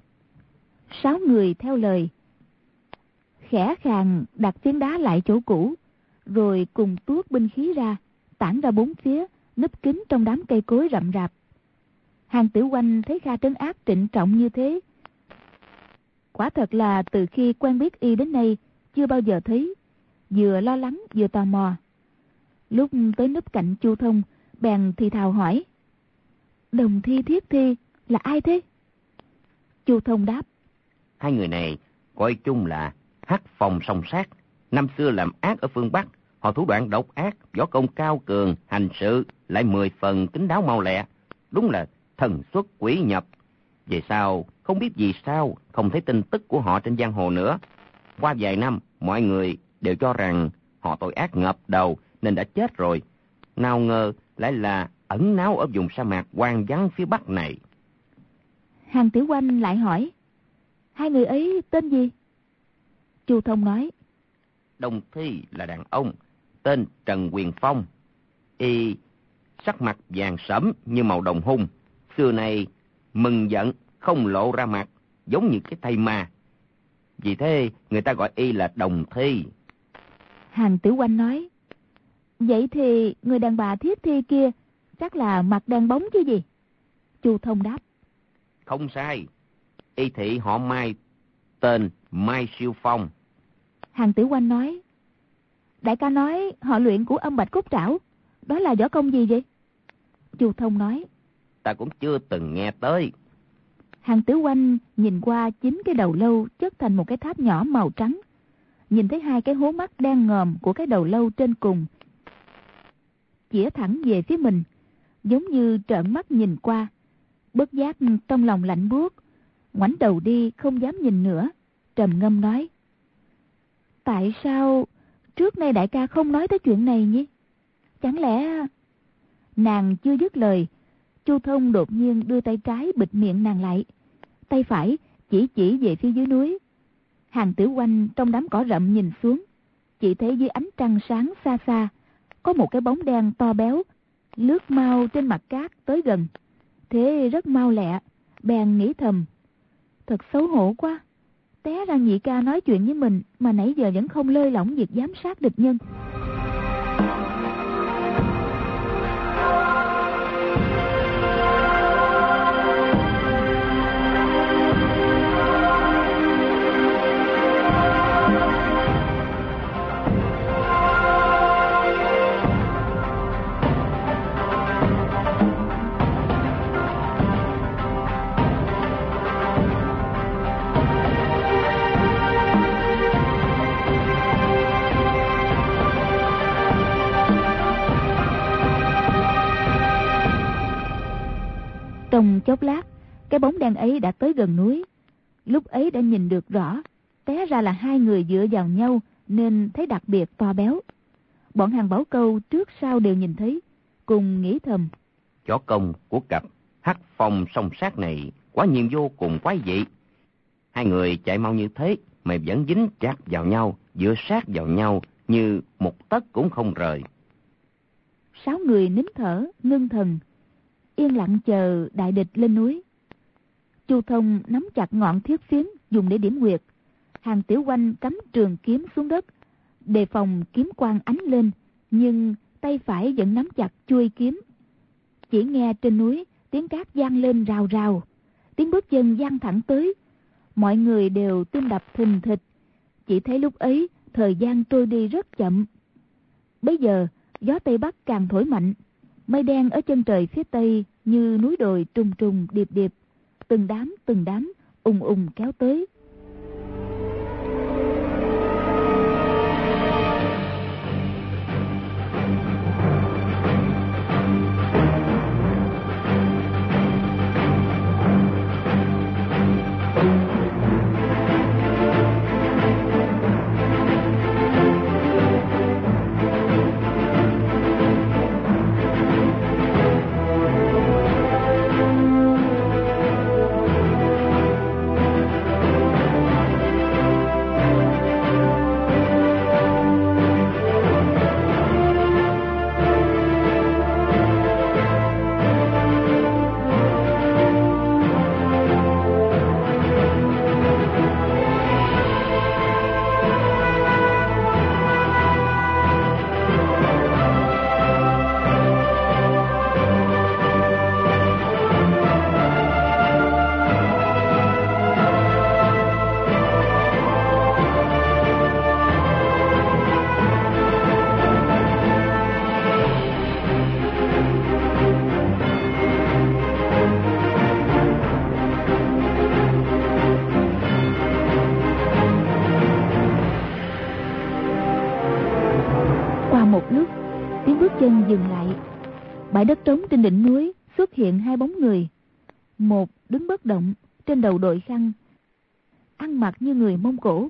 Sáu người theo lời, khẽ khàng đặt phiến đá lại chỗ cũ, rồi cùng tuốt binh khí ra, tản ra bốn phía, núp kín trong đám cây cối rậm rạp. Hàn Tiểu Oanh thấy Kha Trấn Ác trịnh trọng như thế, quả thật là từ khi quen biết y đến nay chưa bao giờ thấy, vừa lo lắng vừa tò mò. Lúc tới núp cạnh Chu Thông, bèn thì thào hỏi: Đồng Thi, Thiết Thi là ai thế? Chu Thông đáp: Hai người này coi chung là hắc phong song sát. Năm xưa làm ác ở phương Bắc, họ thủ đoạn độc ác, võ công cao cường, hành sự lại mười phần kín đáo mau lẹ, đúng là thần xuất quỷ nhập. Về sau không biết vì sao không thấy tin tức của họ trên giang hồ nữa. Qua vài năm, mọi người đều cho rằng họ tội ác ngập đầu nên đã chết rồi. Nào ngờ lại là ẩn náu ở vùng sa mạc hoang vắng phía Bắc này. Hàn Tiểu Oanh lại hỏi: Hai người ấy tên gì? Chu Thông nói: Đồng Thi là đàn ông, tên Trần Quyền Phong. Y sắc mặt vàng sẫm như màu đồng hung, xưa nay mừng giận không lộ ra mặt, giống như cái thây ma. Vì thế người ta gọi y là Đồng Thi. Hàn Tiểu Oanh nói: Vậy thì người đàn bà Thiết Thi kia chắc là mặt đen bóng chứ gì? Chu Thông đáp: Không sai, y thị họ Mai, tên Mai Siêu Phong. Hàn Tiểu Oanh nói: Đại ca nói họ luyện của âm bạch cốt trảo, đó là võ công gì vậy? Chu Thông nói: Ta cũng chưa từng nghe tới. Hàn Tiểu Oanh nhìn qua chính cái đầu lâu chất thành một cái tháp nhỏ màu trắng, nhìn thấy hai cái hố mắt đen ngòm của cái đầu lâu trên cùng chĩa thẳng về phía mình, giống như trợn mắt nhìn qua. Bất giác trong lòng lạnh buốt, ngoảnh đầu đi không dám nhìn nữa, trầm ngâm nói: Tại sao trước nay đại ca không nói tới chuyện này nhỉ? Chẳng lẽ... Nàng chưa dứt lời, Chu Thông đột nhiên đưa tay trái bịt miệng nàng lại, tay phải chỉ chỉ về phía dưới núi. Hàn Tiểu Oanh trong đám cỏ rậm nhìn xuống, chỉ thấy dưới ánh trăng sáng xa xa có một cái bóng đen to béo lướt mau trên mặt cát tới gần. Thế rất mau lẹ, bèn nghĩ thầm: Thật xấu hổ quá, té ra nhị ca nói chuyện với mình mà nãy giờ vẫn không lơi lỏng việc giám sát địch nhân. chốc lát, cái bóng đen ấy đã tới gần núi. Lúc ấy đã nhìn được rõ, té ra là hai người dựa vào nhau nên thấy đặc biệt to béo. Bọn Hàng Bảo Câu trước sau đều nhìn thấy, cùng nghĩ thầm: Võ công của cặp Hắc Phong song sát này quá nhiều vô cùng quái dị. Hai người chạy mau như thế mà vẫn dính chặt vào nhau, dựa sát vào nhau như một tấc cũng không rời. Sáu người nín thở, ngưng thần, yên lặng chờ đại địch lên núi. Chu Thông nắm chặt ngọn thiết phiến dùng để điểm huyệt. Hàng Tiểu Oanh cắm trường kiếm xuống đất, đề phòng kiếm quang ánh lên, nhưng tay phải vẫn nắm chặt chuôi kiếm. Chỉ nghe trên núi tiếng cát vang lên rào rào, tiếng bước chân vang thẳng tới. Mọi người đều tim đập thình thịch. Chỉ thấy lúc ấy thời gian trôi đi rất chậm. Bây giờ gió tây bắc càng thổi mạnh, mây đen ở chân trời phía tây như núi đồi trùng trùng điệp điệp, từng đám từng đám ùng ùng kéo tới. Chân dừng lại, bãi đất trống trên đỉnh núi xuất hiện hai bóng người. Một đứng bất động, trên đầu đội khăn, ăn mặc như người Mông Cổ.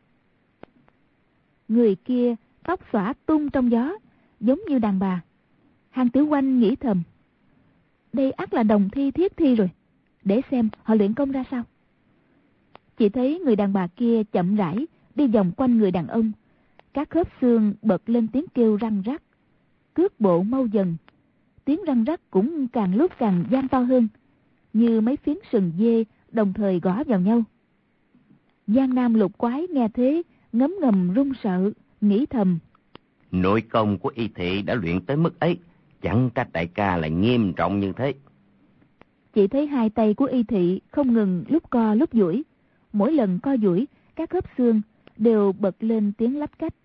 Người kia tóc xõa tung trong gió, giống như đàn bà. Hàng Tiểu Oanh nghĩ thầm: đây ắt là đồng thi thiết thi rồi, để xem họ luyện công ra sao. Chỉ thấy người đàn bà kia chậm rãi đi vòng quanh người đàn ông, các khớp xương bật lên tiếng kêu răng rắc. Cước bộ mau dần, tiếng răng rắc cũng càng lúc càng vang to hơn, như mấy phiến sừng dê đồng thời gõ vào nhau. Giang Nam Lục Quái nghe thế ngấm ngầm run sợ, nghĩ thầm: nội công của Y Thị đã luyện tới mức ấy, chẳng trách đại ca lại nghiêm trọng như thế. Chỉ thấy hai tay của Y Thị không ngừng lúc co lúc duỗi, mỗi lần co duỗi các khớp xương đều bật lên tiếng lách cách.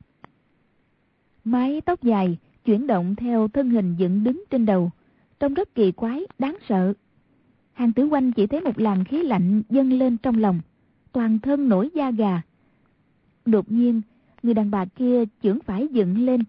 Mái tóc dài chuyển động theo thân hình dựng đứng trên đầu, trông rất kỳ quái, đáng sợ. Hàng Tử Oanh chỉ thấy một làn khí lạnh dâng lên trong lòng, toàn thân nổi da gà. Đột nhiên, người đàn bà kia chưởng phải dựng lên,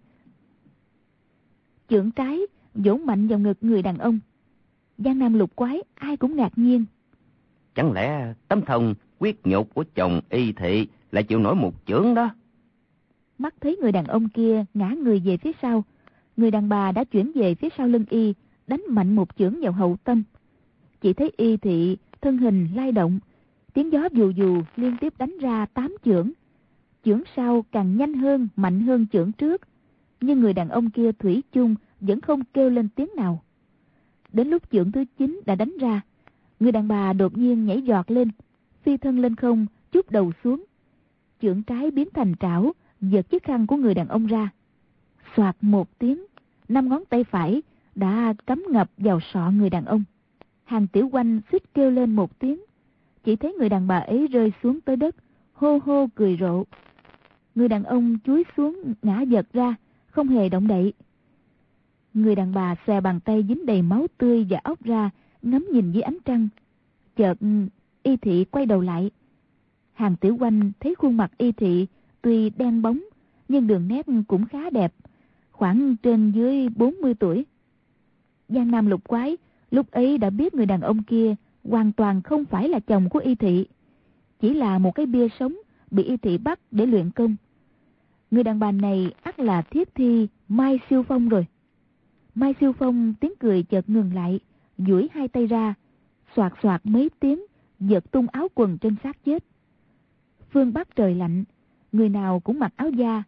chưởng trái vỗ mạnh vào ngực người đàn ông. Giang Nam Lục Quái ai cũng ngạc nhiên. Chẳng lẽ tấm thân quyết nhục của chồng Y Thị lại chịu nổi một chưởng đó? Mắt thấy người đàn ông kia ngã người về phía sau, người đàn bà đã chuyển về phía sau lưng y, đánh mạnh một chưởng vào hậu tâm. Chỉ thấy Y Thị thân hình lay động, tiếng gió vù vù liên tiếp đánh ra tám chưởng. Chưởng sau càng nhanh hơn, mạnh hơn chưởng trước, nhưng người đàn ông kia thủy chung vẫn không kêu lên tiếng nào. Đến lúc chưởng thứ chín đã đánh ra, người đàn bà đột nhiên nhảy giọt lên, phi thân lên không, chút đầu xuống. Chưởng trái biến thành trảo, giật chiếc khăn của người đàn ông ra. Xoạt một tiếng, năm ngón tay phải đã cắm ngập vào sọ người đàn ông. Hàng Tiểu Oanh suýt kêu lên một tiếng, chỉ thấy người đàn bà ấy rơi xuống tới đất, hô hô cười rộ. Người đàn ông chúi xuống ngã giật ra, không hề động đậy. Người đàn bà xòe bàn tay dính đầy máu tươi và óc ra, ngắm nhìn dưới ánh trăng. Chợt Y Thị quay đầu lại. Hàng Tiểu Oanh thấy khuôn mặt Y Thị tuy đen bóng, nhưng đường nét cũng khá đẹp, khoảng trên dưới bốn mươi tuổi. Giang Nam Lục Quái Lúc ấy đã biết người đàn ông kia hoàn toàn không phải là chồng của Y Thị, chỉ là một cái bia sống bị Y Thị bắt để luyện công. Người đàn bà này ắt là thiếp thi Mai Siêu Phong rồi. Mai Siêu Phong tiếng cười chợt ngừng lại, duỗi hai tay ra, xoạt xoạt mấy tiếng, giật tung áo quần trên xác chết. Phương Bắc trời lạnh, người nào cũng mặc áo da,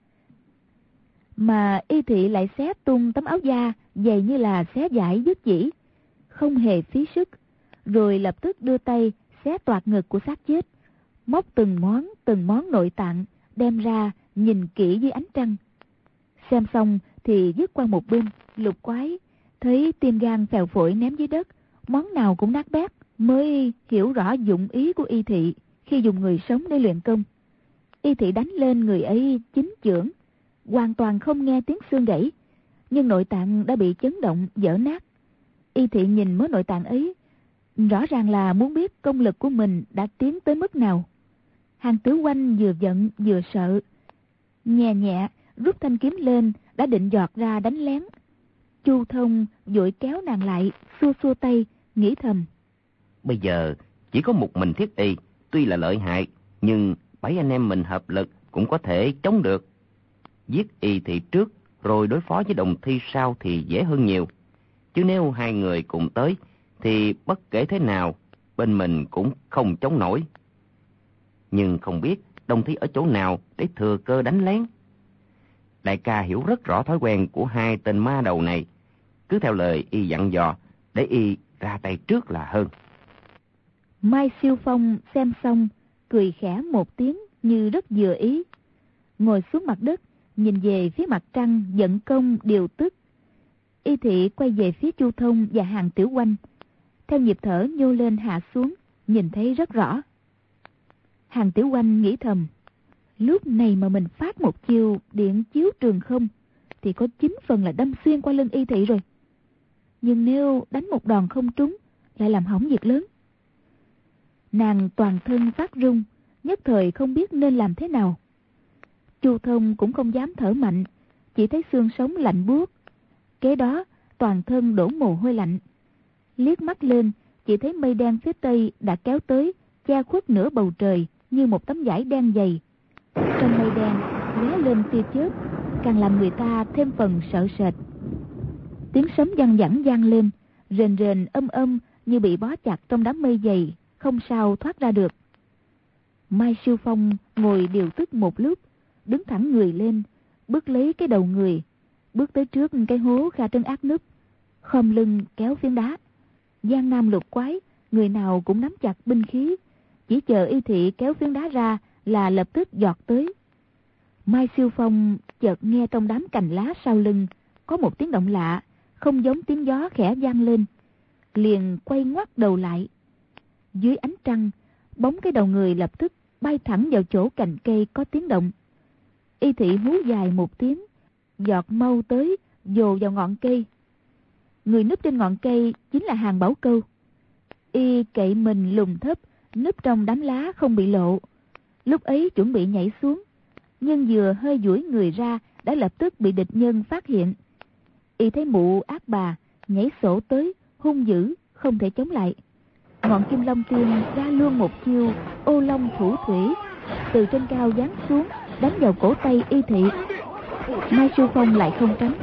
mà Y Thị lại xé tung tấm áo da dày như là xé vải đứt chỉ, không hề phí sức, rồi lập tức đưa tay xé toạc ngực của xác chết, móc từng món từng món nội tạng đem ra nhìn kỹ dưới ánh trăng. Xem xong thì dứt qua một bên. Lục Quái thấy tim gan phèo phổi ném dưới đất, món nào cũng nát bét, mới hiểu rõ dụng ý của Y Thị khi dùng người sống để luyện công. Y Thị đánh lên người ấy chín chưởng, hoàn toàn không nghe tiếng xương gãy, nhưng nội tạng đã bị chấn động vỡ nát. Y Thị nhìn mớ nội tạng ấy, rõ ràng là muốn biết công lực của mình đã tiến tới mức nào. Hàng Tử Oanh vừa giận vừa sợ, nhẹ nhẹ rút thanh kiếm lên, đã định giọt ra đánh lén. Chu Thông vội kéo nàng lại, xua xua tay, nghĩ thầm: Bây giờ chỉ có một mình Thiết Y, tuy là lợi hại, nhưng bảy anh em mình hợp lực cũng có thể chống được. Giết Y Thị trước, rồi đối phó với Đồng Thi sau thì dễ hơn nhiều. Chứ nếu hai người cùng tới, thì bất kể thế nào, bên mình cũng không chống nổi. Nhưng không biết Đồng Thi ở chỗ nào để thừa cơ đánh lén. Đại ca hiểu rất rõ thói quen của hai tên ma đầu này, cứ theo lời y dặn dò, để y ra tay trước là hơn. Mai Siêu Phong xem xong, cười khẽ một tiếng như rất vừa ý, ngồi xuống mặt đất, nhìn về phía mặt trăng vận công điều tức. Y Thị quay về phía Chu Thông và Hàng Tiểu Oanh, theo nhịp thở nhô lên hạ xuống, nhìn thấy rất rõ. Hàng Tiểu Oanh nghĩ thầm: lúc này mà mình phát một chiêu điện chiếu trường không thì có chín phần là đâm xuyên qua lưng Y Thị rồi. Nhưng nếu đánh một đòn không trúng, lại làm hỏng việc lớn. Nàng toàn thân phát run, nhất thời không biết nên làm thế nào. Chu Thông cũng không dám thở mạnh, chỉ thấy xương sống lạnh buốt, kế đó toàn thân đổ mồ hôi lạnh. Liếc mắt lên, chỉ thấy mây đen phía tây đã kéo tới, che khuất nửa bầu trời như một tấm vải đen dày. Trong mây đen lóe lên tia chớp, càng làm người ta thêm phần sợ sệt. Tiếng sấm văng vẳng vang lên, rền rền âm âm như bị bó chặt trong đám mây dày, không sao thoát ra được. Mai Siêu Phong ngồi điều tức một lúc, đứng thẳng người lên, bước lấy cái đầu người, bước tới trước cái hố Kha Trân Ác núp, khom lưng kéo phiến đá. Giang Nam Lục Quái, người nào cũng nắm chặt binh khí, chỉ chờ Y Thị kéo phiến đá ra là lập tức giọt tới. Mai Siêu Phong chợt nghe trong đám cành lá sau lưng có một tiếng động lạ, không giống tiếng gió khẽ vang lên, liền quay ngoắt đầu lại. Dưới ánh trăng, bóng cái đầu người lập tức bay thẳng vào chỗ cành cây có tiếng động. Y Thị hú dài một tiếng, giọt mau tới, vồ vào ngọn cây. Người núp trên ngọn cây chính là Hàng Bảo Câu. Y cậy mình lùn thấp, núp trong đám lá không bị lộ. Lúc ấy chuẩn bị nhảy xuống, nhưng vừa hơi duỗi người ra đã lập tức bị địch nhân phát hiện. Y thấy mụ ác bà nhảy sổ tới, hung dữ không thể chống lại. Ngọn Kim Long Tiên ra luôn một chiêu ô long thủ thủy, từ trên cao giáng xuống đánh vào cổ tay Y Thị. Mai Siêu Phong lại không tránh,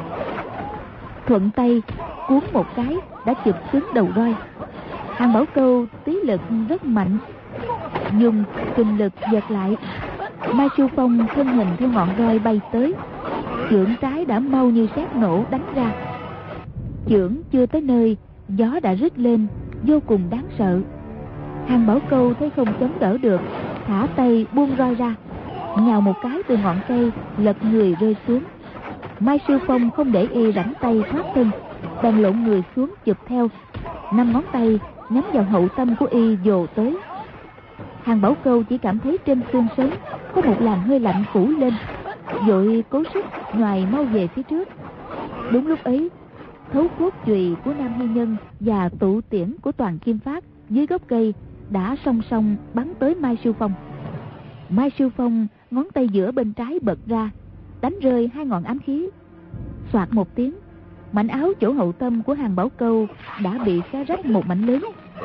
thuận tay cuốn một cái đã chụp trúng đầu roi. Hàng Bảo Câu tí lực rất mạnh, dùng kình lực giật lại. Mai Siêu Phong thân hình theo ngọn roi bay tới, chưởng trái đã mau như sét nổ đánh ra. Chưởng chưa tới nơi, gió đã rít lên, vô cùng đáng sợ. Hàng Bảo Câu thấy không chống đỡ được, thả tay buông roi ra, nhào một cái từ ngọn cây, lật người rơi xuống. Mai Siêu Phong không để Y rảnh tay thoát thân, bèn lộn người xuống chụp theo, năm ngón tay nhắm vào hậu tâm của Y vồ tới. Hàng Bảo Câu chỉ cảm thấy trên xương sống có một làn hơi lạnh phủ lên, vội cố sức nhoài mau về phía trước. Đúng lúc ấy, thấu cốt chùy của Nam Hy Nhân và tụ tiễn của Toàn Kim Phát dưới gốc cây đã song song bắn tới Mai Siêu Phong. Mai Siêu Phong ngón tay giữa bên trái bật ra, đánh rơi hai ngọn ám khí. Soạt một tiếng, mảnh áo chỗ hậu tâm của Hàn Bảo Câu đã bị xé rách một mảnh lớn.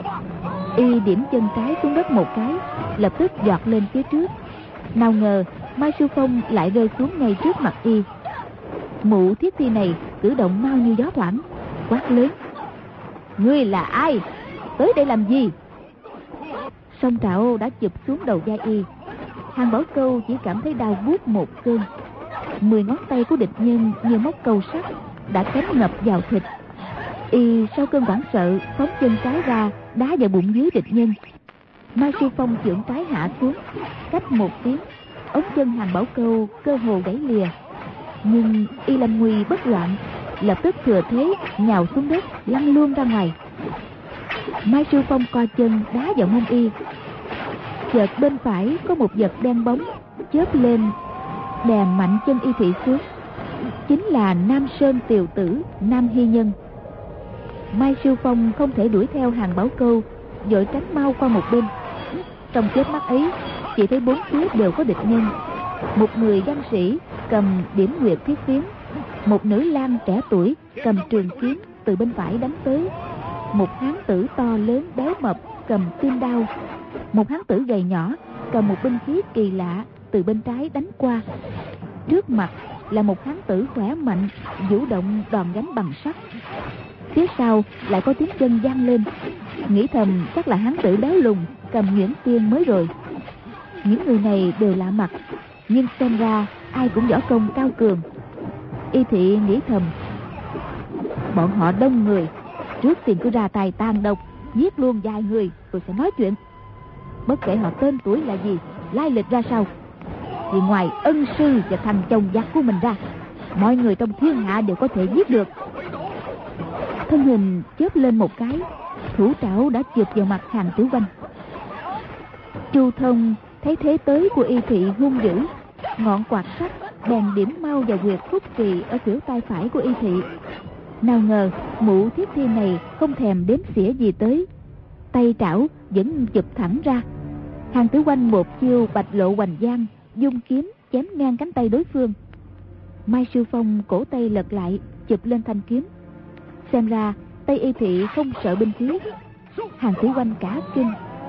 Y điểm chân trái xuống đất một cái, lập tức giọt lên phía trước. Nào ngờ Mai Sư Phong lại rơi xuống ngay trước mặt Y. Mụ thiết thi này cử động mau như gió thoảng, quát lớn: "Ngươi là ai? Tới đây làm gì?" Song trảo đã chụp xuống đầu vai Y. Hàn Bảo Câu chỉ cảm thấy đau buốt một cơn. Mười ngón tay của địch nhân như móc câu sắt đã cắm ngập vào thịt. Y sau cơn hoảng sợ phóng chân trái ra đá vào bụng dưới địch nhân. Mai Sư Phong chưởng trái hạ xuống, cách một tiếng, ống chân Hàn Bảo Câu cơ hồ gãy lìa. Nhưng Y lâm nguy bất loạn, lập tức thừa thế nhào xuống đất, lăn luôn ra ngoài. Mai Sư Phong co chân đá vào mông Y. Chợt bên phải có một vật đen bóng chớp lên, đè mạnh chân Y Thị xuống. Chính là Nam Sơn Tiều Tử Nam Hy Nhân. Mai Sư Phong không thể đuổi theo Hàn Bảo Câu, vội tránh mau qua một bên. Trong chớp mắt ấy, chỉ thấy bốn phía đều có địch nhân. Một người văn sĩ cầm điểm nguyệt thiết phiến, một nữ lang trẻ tuổi cầm trường kiếm từ bên phải đánh tới, một hán tử to lớn béo mập cầm tim đao, một hán tử gầy nhỏ cầm một binh khí kỳ lạ từ bên trái đánh qua. Trước mặt là một hán tử khỏe mạnh vũ động đòn gánh bằng sắt. Phía sau lại có tiếng chân vang lên, nghĩ thầm chắc là hán tử béo lùn cầm nhuyễn tiên mới rồi. Những người này đều lạ mặt, nhưng xem ra ai cũng võ công cao cường. Y Thị nghĩ thầm, bọn họ đông người, trước tiên cứ ra tay tàn độc, giết luôn vài người rồi sẽ nói chuyện. Bất kể họ tên tuổi là gì, lai lịch ra sao, thì ngoài ân sư và thằng chồng giặc của mình ra, mọi người trong thiên hạ đều có thể giết được. Thân hình chớp lên một cái, thủ trảo đã chụp vào mặt Hàn Tử Oanh. Chu Thông thấy thế tới của Y Thị hung dữ, ngọn quạt sắt bèn điểm mau vào huyệt khúc trì ở khuỷu tay phải của Y Thị. Nào ngờ mụ thiết thi này không thèm đếm xỉa gì tới, tay trảo vẫn chụp thẳng ra. Hàn Tử Oanh một chiêu Bạch Lộ Hoành Giang, dung kiếm chém ngang cánh tay đối phương. Mai Sư Phong cổ tay lật lại, chụp lên thanh kiếm. Xem ra tay Y Thị không sợ binh khí. Hàn Tử Oanh cả kinh,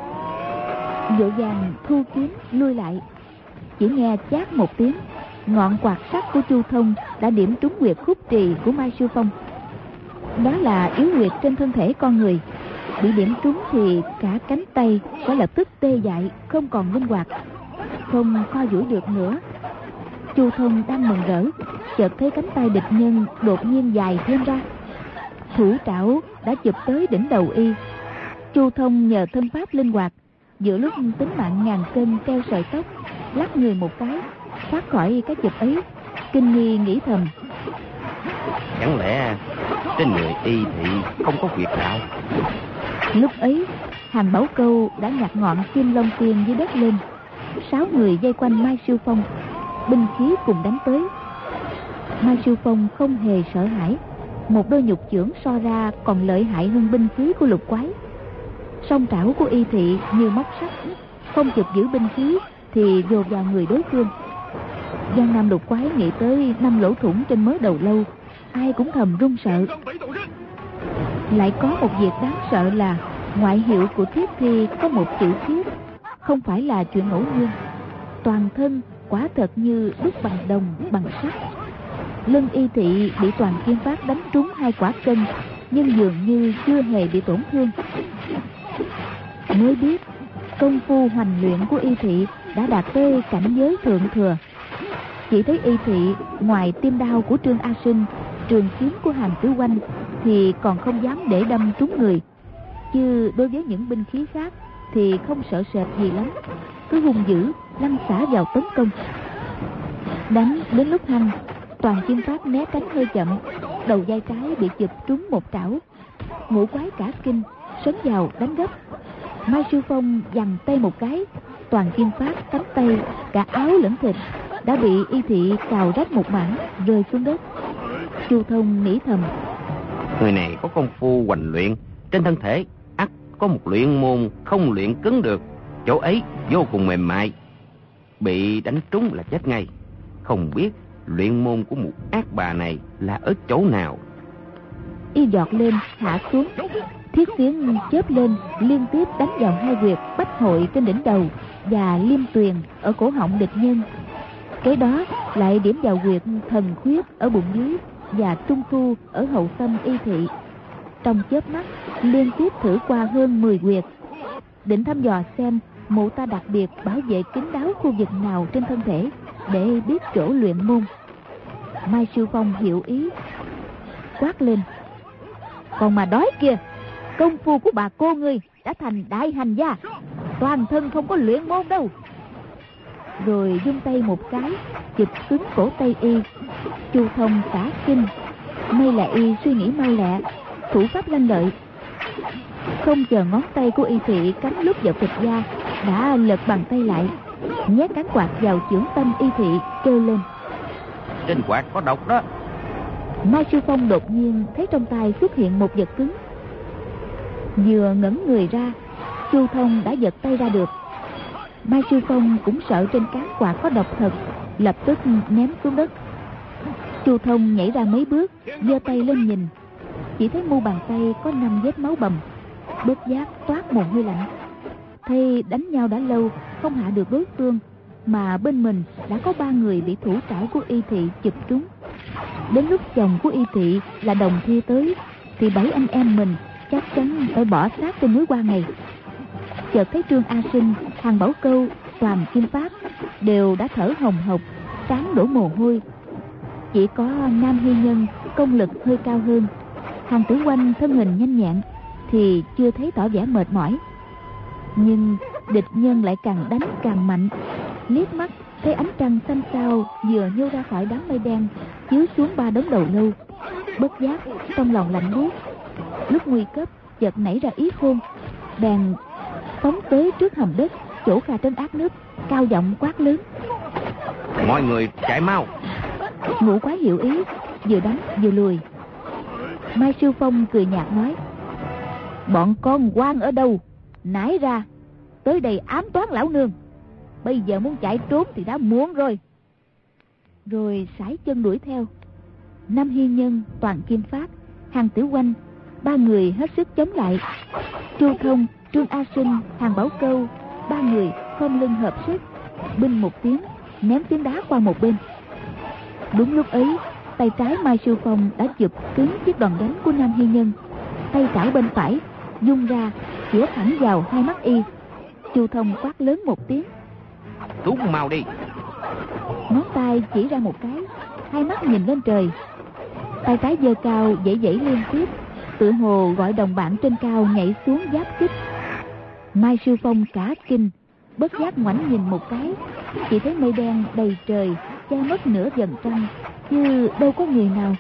vội vàng thu kiếm lui lại. Chỉ nghe chát một tiếng, ngọn quạt sắt của Chu Thông đã điểm trúng huyệt khúc trì của Mai Sư Phong. Đó là yếu huyệt trên thân thể con người, bị điểm trúng thì cả cánh tay sẽ lập tức tê dại, không còn linh hoạt, không co duỗi được nữa. Chu Thông đang mừng rỡ, chợt thấy cánh tay địch nhân đột nhiên dài thêm ra. Thủ trảo đã chụp tới đỉnh đầu Y. Chu Thông nhờ thân pháp linh hoạt, giữa lúc tính mạng ngàn cân treo sợi tóc, lắc người một cái thoát khỏi cái chụp ấy. Kinh nghi nghĩ thầm, chẳng lẽ trên người Y Thị không có huyệt đạo? Lúc ấy Hàn Bảo Câu đã nhặt ngọn kim long tiên dưới đất lên. Sáu người vây quanh Mai Sư Phong, binh khí cùng đánh tới. Mai Sư Phong không hề sợ hãi, một đôi nhục chưởng so ra còn lợi hại hơn binh khí của lục quái. Song trảo của Y Thị như móc sắt, không chụp giữ binh khí thì vô vào người đối phương. Giang Nam lục quái nghĩ tới năm lỗ thủng trên mớ đầu lâu, ai cũng thầm run sợ. Lại có một việc đáng sợ là ngoại hiệu của thiết thi có một chữ thiết, không phải là chuyện ngẫu nhiên. Toàn thân quả thật như đúc bằng đồng bằng sắt. Lưng Y Thị bị Toàn Kim Phát đánh trúng hai quả cân, nhưng dường như chưa hề bị tổn thương. Mới biết công phu hoành luyện của Y Thị đã đạt tới cảnh giới thượng thừa. Chỉ thấy Y Thị ngoài tiêm đao của Trương A Sinh, trường kiếm của Hàn Tử Oanh thì còn không dám để đâm trúng người, chứ đối với những binh khí khác thì không sợ sệt gì lắm, cứ hung dữ lăn xả vào tấn công. Đánh đến lúc hăng, Toàn Kim Phát né tránh hơi chậm, đầu vai trái bị chụp trúng một trảo. Ngũ quái cả kinh, sấn vào đánh gấp. Mai Sư Phong giằng tay một cái, Toàn Kim Phát cánh tay cả áo lẫn thịt đã bị Y Thị cào rách một mảng, rơi xuống đất. Chu Thông nghĩ thầm, người này có công phu hoành luyện, trên thân thể ắt có một luyện môn không luyện cứng được, chỗ ấy vô cùng mềm mại, bị đánh trúng là chết ngay. Không biết luyện môn của một ác bà này là ở chỗ nào. y giọt lên hạ xuống. Thiết phiến chớp lên liên tiếp đánh vào hai huyệt bách hội trên đỉnh đầu và liêm tuyền ở cổ họng địch nhân. Kế đó lại điểm vào huyệt thần khuyết ở bụng dưới và trung thu ở hậu tâm y thị. Trong chớp mắt liên tiếp thử qua hơn mười huyệt, định thăm dò xem mụ ta đặc biệt bảo vệ kín đáo khu vực nào trên thân thể để biết chỗ luyện môn. Mai Siêu Phong hiểu ý, quát lên: "Còn mà đói kìa, công phu của bà cô ngươi đã thành đại hành gia, toàn thân không có luyện môn đâu." Rồi vung tay một cái chụp cứng cổ tay y. Chu Thông cả kinh, may là y suy nghĩ mau lẹ, thủ pháp lanh lợi, không chờ ngón tay của y thị cắm lúc vào thịt da, đã lật bàn tay lại, nhét cán quạt vào chưởng tâm y thị, kêu lên: "Trên quạt có độc đó." Mai Siêu Phong đột nhiên thấy trong tay xuất hiện một vật cứng. Vừa ngẩng người ra, Chu Thông đã giật tay ra được. Mai Siêu Phong cũng sợ trên cán quạt có độc thật, lập tức ném xuống đất. Chu Thông nhảy ra mấy bước, giơ tay lên nhìn, chỉ thấy mu bàn tay có năm vết máu bầm, bất giác toát mồ hôi lạnh. Thấy đánh nhau đã lâu không hạ được đối phương, mà bên mình đã có ba người bị thủ trảo của y thị chụp trúng. Đến lúc chồng của y thị là Đồng Thi tới, thì bảy anh em mình chắc chắn phải bỏ xác trên núi Hoa này. Chợt thấy Trương A Sinh, Hàng Bảo Câu, Toàn Kim Phát đều đã thở hồng hộc, trán đổ mồ hôi. Chỉ có Nam Hy Nhân công lực hơi cao hơn, Hàng Tử Oanh thân hình nhanh nhẹn thì chưa thấy tỏ vẻ mệt mỏi. Nhưng địch nhân lại càng đánh càng mạnh. Liếc mắt thấy ánh trăng xanh xao vừa nhô ra khỏi đám mây đen chiếu xuống ba đống đầu lâu, bất giác trong lòng lạnh buốt. Lúc nguy cấp chợt nảy ra ý khôn, bèn phóng tới trước hầm đất chỗ Kha Trấn Ác Nước, cao giọng quát lớn: "Mọi người chạy mau!" Ngũ Quái hiểu ý, vừa đánh vừa lùi. Mai Siêu Phong cười nhạt nói: "Bọn con quan ở đâu? Nãy ra tới đây ám toán lão nương, bây giờ muốn chạy trốn thì đã muộn rồi." Rồi sải chân đuổi theo. Nam Hy Nhân, Toàn Kim Phát, Hàng Tử Oanh ba người hết sức chống lại. Chu Thông, Trương A Sinh, Hàng Bảo Câu ba người khom lưng hợp sức, binh một tiếng ném phiến đá qua một bên. Đúng lúc ấy, tay trái Mai Siêu Phong đã chụp cứng chiếc đòn đánh của Nam Hy Nhân, tay trảo bên phải dung ra chĩa thẳng vào hai mắt y. Chu Thông quát lớn một tiếng: "Rút mau đi!" Ngón tay chỉ ra một cái, hai mắt nhìn lên trời. Tay trái giơ cao dãy dãy liên tiếp, tựa hồ gọi đồng bạn trên cao nhảy xuống giáp kích. Mai Siêu Phong cả kinh, bất giác ngoảnh nhìn một cái, chỉ thấy mây đen đầy trời che mất nửa vầng trăng, như đâu có người nào.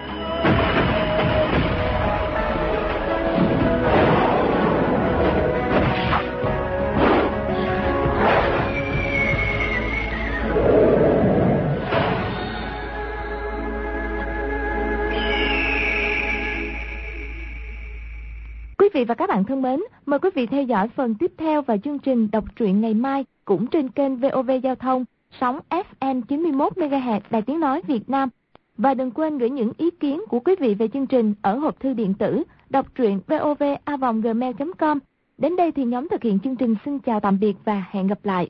Quý vị và các bạn thân mến, mời quý vị theo dõi phần tiếp theo và chương trình đọc truyện ngày mai cũng trên kênh vê o vê Giao thông, sóng ép em chín mươi mốt mê ga héc Đài Tiếng Nói Việt Nam. Và đừng quên gửi những ý kiến của quý vị về chương trình ở hộp thư điện tử đọc truyện vov a vòng gmail chấm com. Đến đây thì nhóm thực hiện chương trình xin chào tạm biệt và hẹn gặp lại.